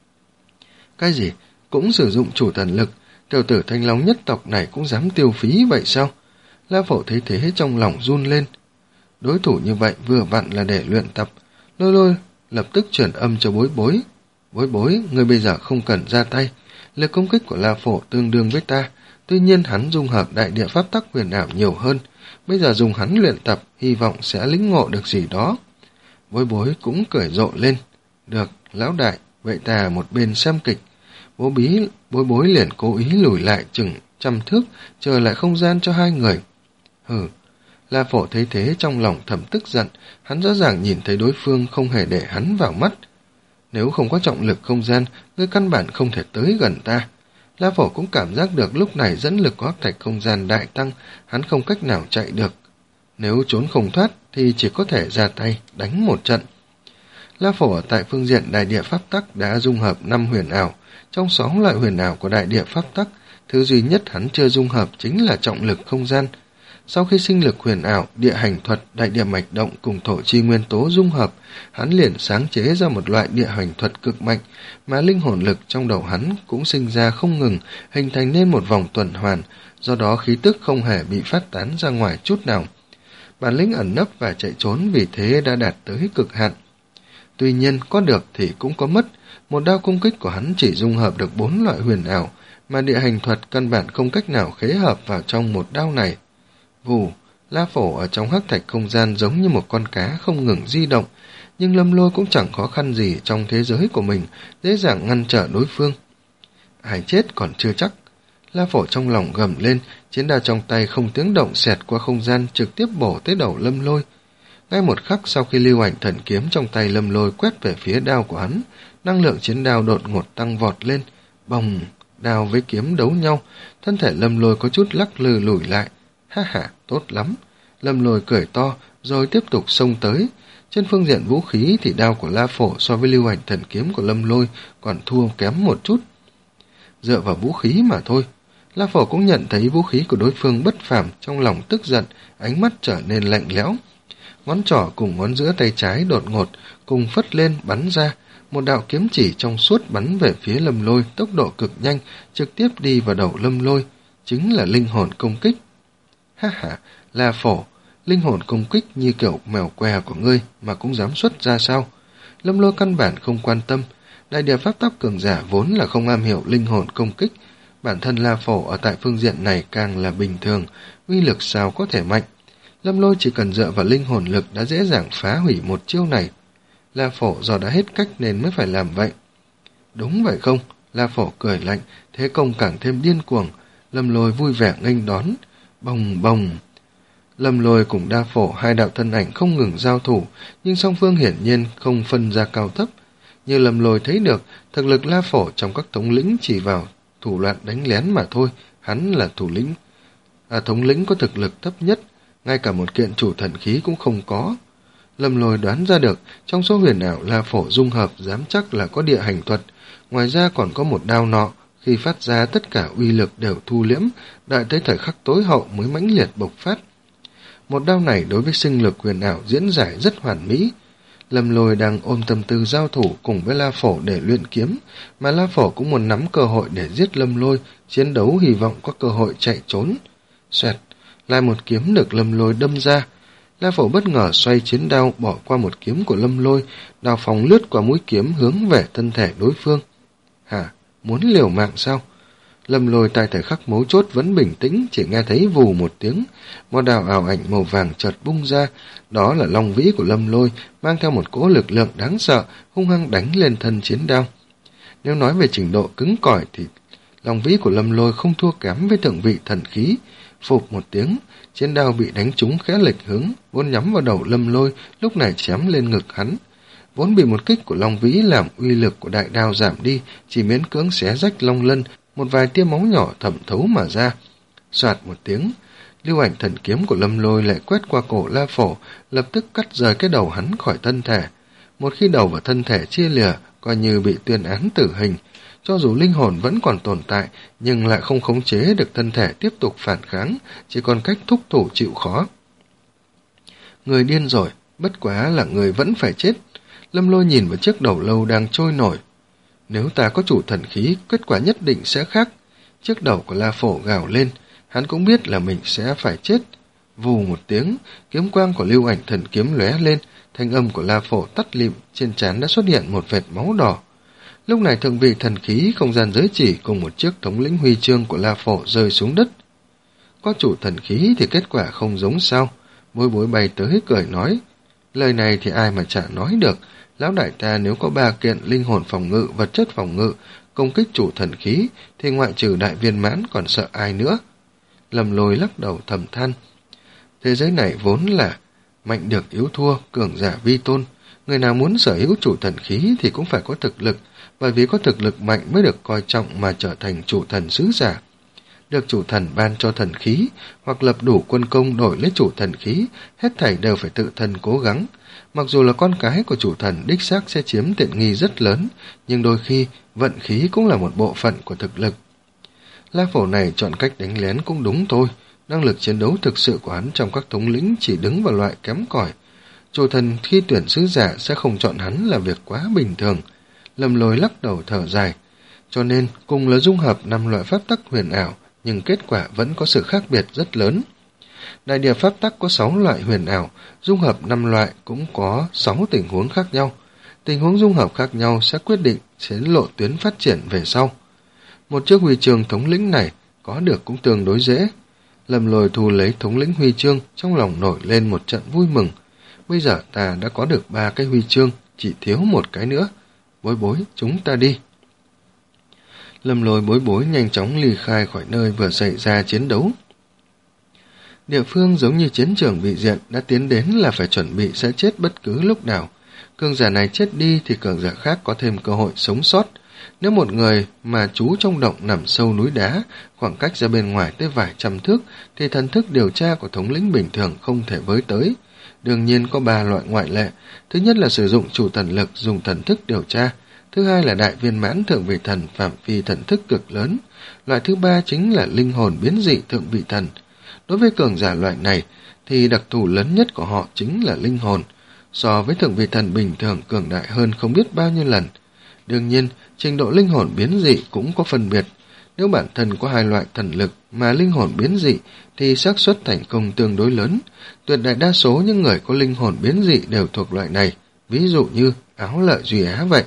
Cái gì? Cũng sử dụng chủ thần lực, tiểu tử Thanh Long nhất tộc này cũng dám tiêu phí vậy sao? La Phổ thấy thế trong lòng run lên. Đối thủ như vậy vừa vặn là để luyện tập. Lôi Lôi lập tức chuyển âm cho Bối Bối. Bối Bối, người bây giờ không cần ra tay. Lực công kích của La Phổ tương đương với ta. Tuy nhiên hắn dung hợp đại địa pháp tắc huyền ảo nhiều hơn. Bây giờ dùng hắn luyện tập, hy vọng sẽ lĩnh ngộ được gì đó. Bối Bối cũng cười rộ lên. Được, lão đại, vậy ta ở một bên xem kịch. Bố bí, bối bối liền cố ý lùi lại chừng trăm thước, chờ lại không gian cho hai người. Hừ, La Phổ thấy thế trong lòng thầm tức giận, hắn rõ ràng nhìn thấy đối phương không hề để hắn vào mắt. Nếu không có trọng lực không gian, ngươi căn bản không thể tới gần ta. La Phổ cũng cảm giác được lúc này dẫn lực của hắc thạch không gian đại tăng, hắn không cách nào chạy được. Nếu trốn không thoát thì chỉ có thể ra tay đánh một trận. La Phổ ở tại phương diện đại địa pháp tắc đã dung hợp năm huyền ảo. Trong sáu loại huyền ảo của đại địa pháp tắc, thứ duy nhất hắn chưa dung hợp chính là trọng lực không gian. Sau khi sinh lực huyền ảo, địa hành thuật, đại địa mạch động cùng thổ chi nguyên tố dung hợp, hắn liền sáng chế ra một loại địa hành thuật cực mạnh, mà linh hồn lực trong đầu hắn cũng sinh ra không ngừng, hình thành nên một vòng tuần hoàn, do đó khí tức không hề bị phát tán ra ngoài chút nào. Bản lĩnh ẩn nấp và chạy trốn vì thế đã đạt tới cực hạn. Tuy nhiên, có được thì cũng có mất, một đao công kích của hắn chỉ dung hợp được bốn loại huyền ảo, mà địa hành thuật căn bản không cách nào khế hợp vào trong một đao này. Vù, La Phổ ở trong hắc thạch không gian giống như một con cá không ngừng di động, nhưng Lâm Lôi cũng chẳng khó khăn gì trong thế giới của mình, dễ dàng ngăn trở đối phương. Ai chết còn chưa chắc. La Phổ trong lòng gầm lên, chiến đao trong tay không tiếng động xẹt qua không gian trực tiếp bổ tới đầu Lâm Lôi. Ngay một khắc sau khi lưu ảnh thần kiếm trong tay Lâm Lôi quét về phía đao của hắn, năng lượng chiến đao đột ngột tăng vọt lên, bồng, đao với kiếm đấu nhau, thân thể Lâm Lôi có chút lắc lư lùi lại. Ha ha, tốt lắm. Lâm Lôi cười to, rồi tiếp tục xông tới. Trên phương diện vũ khí thì đao của La Phổ so với lưu ảnh thần kiếm của Lâm Lôi còn thua kém một chút. Dựa vào vũ khí mà thôi. La Phổ cũng nhận thấy vũ khí của đối phương bất phàm, trong lòng tức giận, ánh mắt trở nên lạnh lẽo. Ngón trỏ cùng ngón giữa tay trái đột ngột, cùng phất lên bắn ra. Một đạo kiếm chỉ trong suốt bắn về phía Lâm Lôi, tốc độ cực nhanh, trực tiếp đi vào đầu Lâm Lôi, chính là linh hồn công kích. Ha ha, La Phổ, linh hồn công kích như kiểu mèo què của ngươi mà cũng dám xuất ra sao? Lâm Lôi căn bản không quan tâm, đại địa pháp tắc cường giả vốn là không am hiểu linh hồn công kích, bản thân La Phổ ở tại phương diện này càng là bình thường, uy lực sao có thể mạnh. Lâm Lôi chỉ cần dựa vào linh hồn lực đã dễ dàng phá hủy một chiêu này. La Phổ do đã hết cách nên mới phải làm vậy. Đúng vậy không? La Phổ cười lạnh, thế công càng thêm điên cuồng. Lâm Lôi vui vẻ nghênh đón. Bồng bồng. Lâm Lôi cùng La Phổ hai đạo thân ảnh không ngừng giao thủ, nhưng song phương hiển nhiên không phân ra cao thấp. Như Lâm Lôi thấy được, thực lực La Phổ trong các thống lĩnh chỉ vào thủ đoạn đánh lén mà thôi, hắn là thủ lĩnh. À, thống lĩnh có thực lực thấp nhất, ngay cả một kiện chủ thần khí cũng không có. Lâm Lôi đoán ra được, trong số huyền ảo La Phổ dung hợp dám chắc là có địa hành thuật, ngoài ra còn có một đao nọ, khi phát ra tất cả uy lực đều thu liễm, đợi tới thời khắc tối hậu mới mãnh liệt bộc phát. Một đao này đối với sinh lực huyền ảo diễn giải rất hoàn mỹ. Lâm Lôi đang ôm tâm tư giao thủ cùng với La Phổ để luyện kiếm, mà La Phổ cũng muốn nắm cơ hội để giết Lâm Lôi, chiến đấu hy vọng có cơ hội chạy trốn. Xoẹt, lại một kiếm được Lâm Lôi đâm ra. La Phổ bất ngờ xoay chiến đao bỏ qua một kiếm của Lâm Lôi, đao phòng lướt qua mũi kiếm hướng về thân thể đối phương. Hả? Muốn liều mạng sao? Lâm Lôi tại thời khắc mấu chốt vẫn bình tĩnh, chỉ nghe thấy vù một tiếng, một đạo ảo ảnh màu vàng chợt bung ra, đó là long vĩ của Lâm Lôi, mang theo một cỗ lực lượng đáng sợ, hung hăng đánh lên thân chiến đao. Nếu nói về trình độ cứng cỏi thì long vĩ của Lâm Lôi không thua kém với thượng vị thần khí. Phụp một tiếng, chiến đao bị đánh trúng khẽ lệch hướng, vốn nhắm vào đầu Lâm Lôi, lúc này chém lên ngực hắn. Vốn bị một kích của long vĩ làm uy lực của đại đao giảm đi, chỉ miễn cưỡng xé rách long lân, một vài tia máu nhỏ thẩm thấu mà ra. Soạt một tiếng, lưu ảnh thần kiếm của Lâm Lôi lại quét qua cổ La Phổ, lập tức cắt rời cái đầu hắn khỏi thân thể. Một khi đầu và thân thể chia lìa, coi như bị tuyên án tử hình. Cho dù linh hồn vẫn còn tồn tại, nhưng lại không khống chế được thân thể tiếp tục phản kháng, chỉ còn cách thúc thủ chịu khó. Người điên rồi, bất quá là người vẫn phải chết. Lâm Lôi nhìn vào chiếc đầu lâu đang trôi nổi. Nếu ta có chủ thần khí, kết quả nhất định sẽ khác. Chiếc đầu của La Phổ gào lên, hắn cũng biết là mình sẽ phải chết. Vù một tiếng, kiếm quang của lưu ảnh thần kiếm lóe lên, thanh âm của La Phổ tắt lịm, trên trán đã xuất hiện một vệt máu đỏ. Lúc này thượng vị thần khí không gian giới chỉ cùng một chiếc thống lĩnh huy chương của La Phổ rơi xuống đất. Có chủ thần khí thì kết quả không giống sao. Bối bối bay tới cười nói, Lời này thì ai mà chả nói được. Lão đại ta nếu có ba kiện linh hồn phòng ngự, vật chất phòng ngự, công kích chủ thần khí, thì ngoại trừ đại viên mãn còn sợ ai nữa. Lâm Lôi lắc đầu thầm than. Thế giới này vốn là mạnh được yếu thua, cường giả vi tôn. Người nào muốn sở hữu chủ thần khí thì cũng phải có thực lực, bởi vì có thực lực mạnh mới được coi trọng mà trở thành chủ thần sứ giả. Được chủ thần ban cho thần khí, hoặc lập đủ quân công đổi lấy chủ thần khí, hết thảy đều phải tự thân cố gắng. Mặc dù là con cái của chủ thần đích xác sẽ chiếm tiện nghi rất lớn, nhưng đôi khi vận khí cũng là một bộ phận của thực lực. La Phổ này chọn cách đánh lén cũng đúng thôi, năng lực chiến đấu thực sự của hắn trong các thống lĩnh chỉ đứng vào loại kém cỏi. Chủ thần khi tuyển sứ giả sẽ không chọn hắn là việc quá bình thường. Lâm Lôi lắc đầu thở dài. Cho nên, cùng là dung hợp năm loại pháp tắc huyền ảo, nhưng kết quả vẫn có sự khác biệt rất lớn. Đại địa pháp tắc có sáu loại huyền ảo, dung hợp năm loại cũng có sáu tình huống khác nhau. Tình huống dung hợp khác nhau sẽ quyết định sẽ lộ tuyến phát triển về sau. Một chiếc huy chương thống lĩnh này có được cũng tương đối dễ. Lâm Lôi thu lấy thống lĩnh huy chương, trong lòng nổi lên một trận vui mừng. Bây giờ ta đã có được ba cái huy chương, chỉ thiếu một cái nữa. Bối bối, chúng ta đi. Lâm Lôi bối bối nhanh chóng ly khai khỏi nơi vừa xảy ra chiến đấu. Địa phương giống như chiến trường bị diện đã tiến đến là phải chuẩn bị sẽ chết bất cứ lúc nào. Cường giả này chết đi thì cường giả khác có thêm cơ hội sống sót. Nếu một người mà trú trong động nằm sâu núi đá, khoảng cách ra bên ngoài tới vài trăm thước, thì thần thức điều tra của thống lĩnh bình thường không thể với tới. Đương nhiên có ba loại ngoại lệ. Thứ nhất là sử dụng chủ thần lực dùng thần thức điều tra. Thứ hai là đại viên mãn thượng vị thần phạm vi thần thức cực lớn. Loại thứ ba chính là linh hồn biến dị thượng vị thần. Đối với cường giả loại này, thì đặc thù lớn nhất của họ chính là linh hồn. So với thượng vị thần bình thường cường đại hơn không biết bao nhiêu lần. Đương nhiên, trình độ linh hồn biến dị cũng có phân biệt. Nếu bản thân có hai loại thần lực mà linh hồn biến dị thì xác suất thành công tương đối lớn. Tuyệt đại đa số những người có linh hồn biến dị đều thuộc loại này, ví dụ như Áo Lợi Duy Á vậy.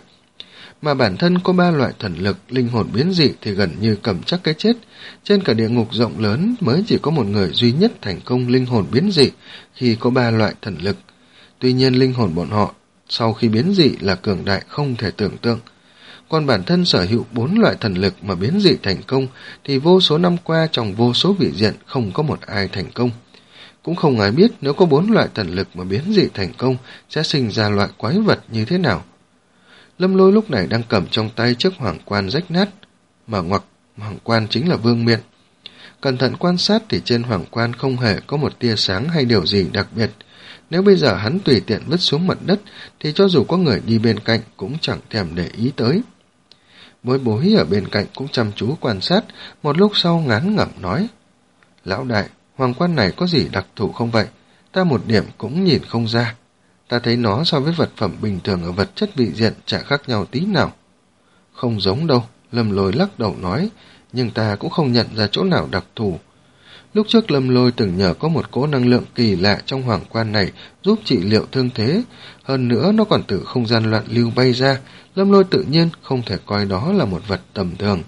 Mà bản thân có ba loại thần lực linh hồn biến dị thì gần như cầm chắc cái chết. Trên cả địa ngục rộng lớn mới chỉ có một người duy nhất thành công linh hồn biến dị khi có ba loại thần lực. Tuy nhiên linh hồn bọn họ sau khi biến dị là cường đại không thể tưởng tượng. Còn bản thân sở hữu bốn loại thần lực mà biến dị thành công thì vô số năm qua trong vô số vị diện không có một ai thành công. Cũng không ai biết nếu có bốn loại thần lực mà biến dị thành công sẽ sinh ra loại quái vật như thế nào. Lâm Lôi lúc này đang cầm trong tay chiếc hoàng quan rách nát, mà ngoặc hoàng quan chính là vương miện. Cẩn thận quan sát thì trên hoàng quan không hề có một tia sáng hay điều gì đặc biệt. Nếu bây giờ hắn tùy tiện vứt xuống mặt đất thì cho dù có người đi bên cạnh cũng chẳng thèm để ý tới. Bối bối ở bên cạnh cũng chăm chú quan sát, một lúc sau ngán ngẩm nói: Lão đại, hoàng quan này có gì đặc thù không vậy? Ta một điểm cũng nhìn không ra. Ta thấy nó so với vật phẩm bình thường ở vật chất vị diện chả khác nhau tí nào. Không giống đâu, Lâm Lôi lắc đầu nói, nhưng ta cũng không nhận ra chỗ nào đặc thù. Lúc trước Lâm Lôi từng nhờ có một cỗ năng lượng kỳ lạ trong hoàng quan này giúp trị liệu thương thế, hơn nữa nó còn từ không gian loạn lưu bay ra, Lâm Lôi tự nhiên không thể coi đó là một vật tầm thường.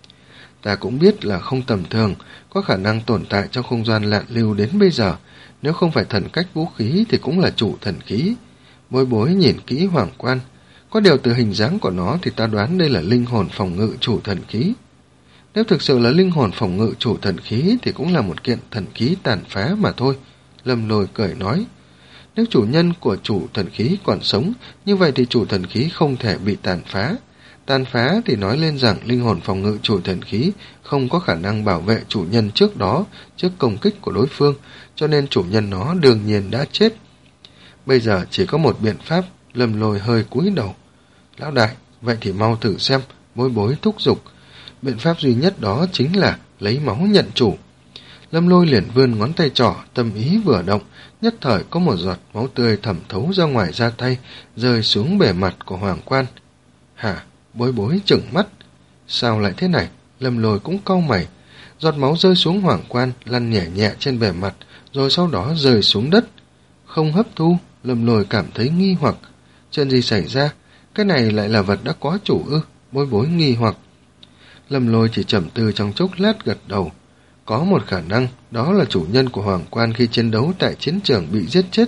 Ta cũng biết là không tầm thường, có khả năng tồn tại trong không gian loạn lưu đến bây giờ, nếu không phải thần cách vũ khí thì cũng là chủ thần khí. Bối bối nhìn kỹ hoàng quan, có điều từ hình dáng của nó thì ta đoán đây là linh hồn phòng ngự chủ thần khí. Nếu thực sự là linh hồn phòng ngự chủ thần khí thì cũng là một kiện thần khí tàn phá mà thôi. Lâm Lôi cười nói, nếu chủ nhân của chủ thần khí còn sống, như vậy thì chủ thần khí không thể bị tàn phá. Tàn phá thì nói lên rằng linh hồn phòng ngự chủ thần khí không có khả năng bảo vệ chủ nhân trước đó, trước công kích của đối phương, cho nên chủ nhân nó đương nhiên đã chết. Bây giờ chỉ có một biện pháp. Lâm Lôi hơi cúi đầu. Lão đại, vậy thì mau thử xem. Bối bối thúc giục. Biện pháp duy nhất đó chính là lấy máu nhận chủ. Lâm Lôi liền vươn ngón tay trỏ, tâm ý vừa động, nhất thời có một giọt máu tươi thẩm thấu ra ngoài da tay, rơi xuống bề mặt của hoàng quan. Hả? Bối bối trừng mắt. Sao lại thế này? Lâm Lôi cũng cau mày. Giọt máu rơi xuống hoàng quan, lăn nhẹ nhẹ trên bề mặt, rồi sau đó rơi xuống đất. Không hấp thu. Lâm Lôi cảm thấy nghi hoặc. Chuyện gì xảy ra? Cái này lại là vật đã có chủ ư? Bối bối nghi hoặc. Lâm Lôi chỉ trầm tư trong chốc lát gật đầu. Có một khả năng, đó là chủ nhân của hoàng quan khi chiến đấu tại chiến trường bị giết chết,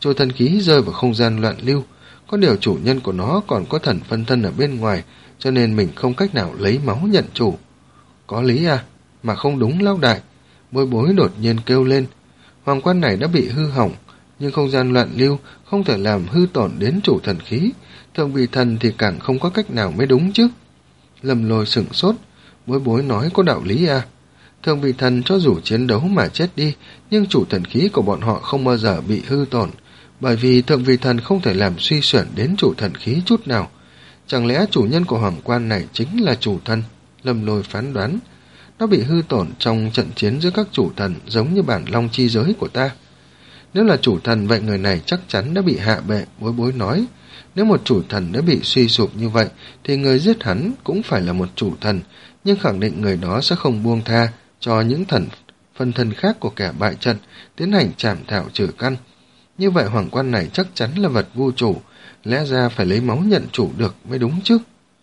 Trôi thần khí rơi vào không gian loạn lưu, có điều chủ nhân của nó còn có thần phân thân ở bên ngoài, cho nên mình không cách nào lấy máu nhận chủ. Có lý à, mà không đúng lão đại. Bối bối đột nhiên kêu lên. Hoàng quan này đã bị hư hỏng, nhưng không gian loạn lưu không thể làm hư tổn đến chủ thần khí, thượng vị thần thì càng không có cách nào mới đúng chứ. Lâm Lôi sửng sốt. Bối bối nói có đạo lý à. Thượng vị thần cho dù chiến đấu mà chết đi, nhưng chủ thần khí của bọn họ không bao giờ bị hư tổn, bởi vì thượng vị thần không thể làm suy xuyển đến chủ thần khí chút nào. Chẳng lẽ chủ nhân của hoàng quan này chính là chủ thần? Lâm Lôi phán đoán. Nó bị hư tổn trong trận chiến giữa các chủ thần, giống như bản long chi giới của ta. Nếu là chủ thần, vậy người này chắc chắn đã bị hạ bệ. Bối bối nói. Nếu một chủ thần đã bị suy sụp như vậy, thì người giết hắn cũng phải là một chủ thần, nhưng khẳng định người đó sẽ không buông tha cho những thần phân thân khác của kẻ bại trận, tiến hành trảm thảo trừ căn. Như vậy hoàng quan này chắc chắn là vật vô chủ, lẽ ra phải lấy máu nhận chủ được mới đúng chứ.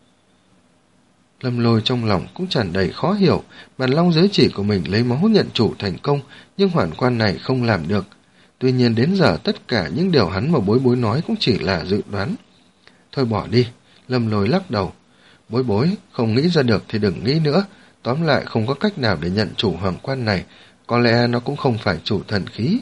Lâm Lôi trong lòng cũng tràn đầy khó hiểu, bản long giới chỉ của mình lấy máu nhận chủ thành công, nhưng hoàng quan này không làm được. Tuy nhiên đến giờ tất cả những điều hắn mà bối bối nói cũng chỉ là dự đoán. Thôi bỏ đi, Lâm Lôi lắc đầu. Bối bối, không nghĩ ra được thì đừng nghĩ nữa, tóm lại không có cách nào để nhận chủ hoàng quan này, có lẽ nó cũng không phải chủ thần khí.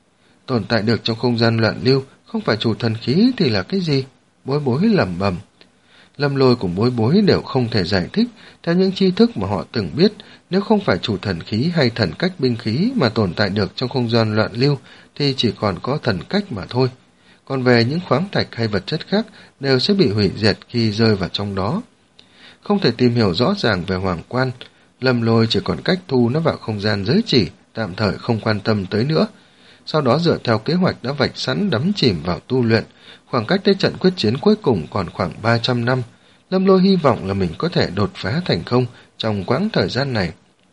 Tồn tại được trong không gian loạn lưu, không phải chủ thần khí thì là cái gì? Bối bối lẩm bẩm. Lâm Lôi cùng bối bối đều không thể giải thích theo những tri thức mà họ từng biết. Nếu không phải chủ thần khí hay thần cách binh khí mà tồn tại được trong không gian loạn lưu thì chỉ còn có thần cách mà thôi. Còn về những khoáng thạch hay vật chất khác đều sẽ bị hủy diệt khi rơi vào trong đó. Không thể tìm hiểu rõ ràng về hoàng quan, Lâm Lôi chỉ còn cách thu nó vào không gian giới chỉ, tạm thời không quan tâm tới nữa. Sau đó dựa theo kế hoạch đã vạch sẵn đắm chìm vào tu luyện. Khoảng cách tới trận quyết chiến cuối cùng còn khoảng ba trăm năm. Lâm Lôi hy vọng là mình có thể đột phá thành công trong quãng thời gian này.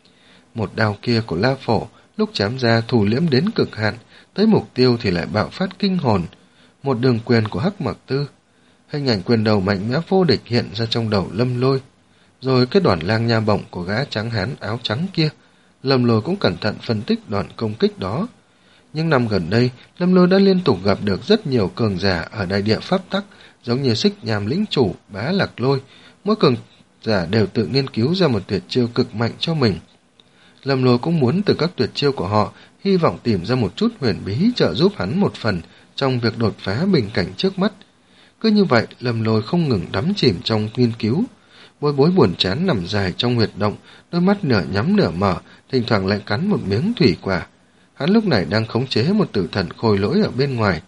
Một đao kia của La Phổ lúc chém ra thủ liễm đến cực hạn, tới mục tiêu thì lại bạo phát kinh hồn. Một đường quyền của Hắc Mặc Tư. Hình ảnh quyền đầu mạnh mẽ vô địch hiện ra trong đầu Lâm Lôi. Rồi cái đòn lang nha bổng của gã trắng hán áo trắng kia. Lâm Lôi cũng cẩn thận phân tích đòn công kích đó. Nhưng năm gần đây, Lâm Lôi đã liên tục gặp được rất nhiều cường giả ở đại địa pháp tắc, giống như Xích Nham lĩnh chủ, Bá Lạc Lôi. Mỗi cường giả đều tự nghiên cứu ra một tuyệt chiêu cực mạnh cho mình. Lâm Lôi cũng muốn từ các tuyệt chiêu của họ, hy vọng tìm ra một chút huyền bí trợ giúp hắn một phần trong việc đột phá bình cảnh trước mắt. Cứ như vậy, Lâm Lôi không ngừng đắm chìm trong nghiên cứu. Bối bối buồn chán nằm dài trong huyệt động, đôi mắt nửa nhắm nửa mở, thỉnh thoảng lại cắn một miếng thủy quả. Hắn lúc này đang khống chế một tử thần khôi lỗi ở bên ngoài.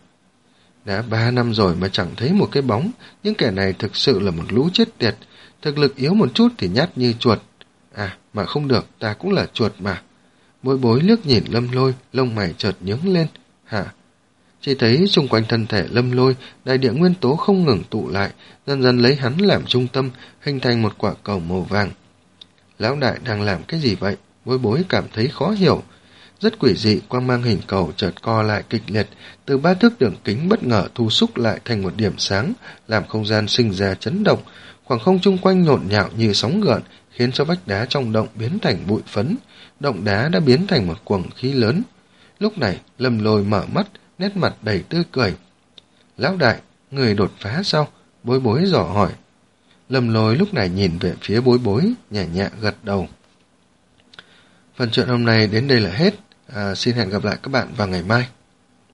Đã ba năm rồi mà chẳng thấy một cái bóng, những kẻ này thực sự là một lũ chết tiệt, thực lực yếu một chút thì nhát như chuột. À, mà không được, ta cũng là chuột mà. Bối bối liếc nhìn Lâm Lôi, lông mày chợt nhướng lên. Hả? Chỉ thấy xung quanh thân thể Lâm Lôi, đại địa nguyên tố không ngừng tụ lại, dần dần lấy hắn làm trung tâm, hình thành một quả cầu màu vàng. Lão đại đang làm cái gì vậy? Bối bối cảm thấy khó hiểu. Rất quỷ dị, quang mang hình cầu chợt co lại kịch liệt, từ ba thước đường kính bất ngờ thu xúc lại thành một điểm sáng, làm không gian sinh ra chấn động. Khoảng không chung quanh nhộn nhạo như sóng gợn, khiến cho vách đá trong động biến thành bụi phấn. Động đá đã biến thành một quầng khí lớn. Lúc này, Lâm Lôi mở mắt, nét mặt đầy tươi cười. Lão đại, người đột phá sao? Bối bối dò hỏi. Lâm Lôi lúc này nhìn về phía bối bối, nhẹ nhẹ gật đầu. Phần chuyện hôm nay đến đây là hết. À, xin hẹn gặp lại các bạn vào ngày mai.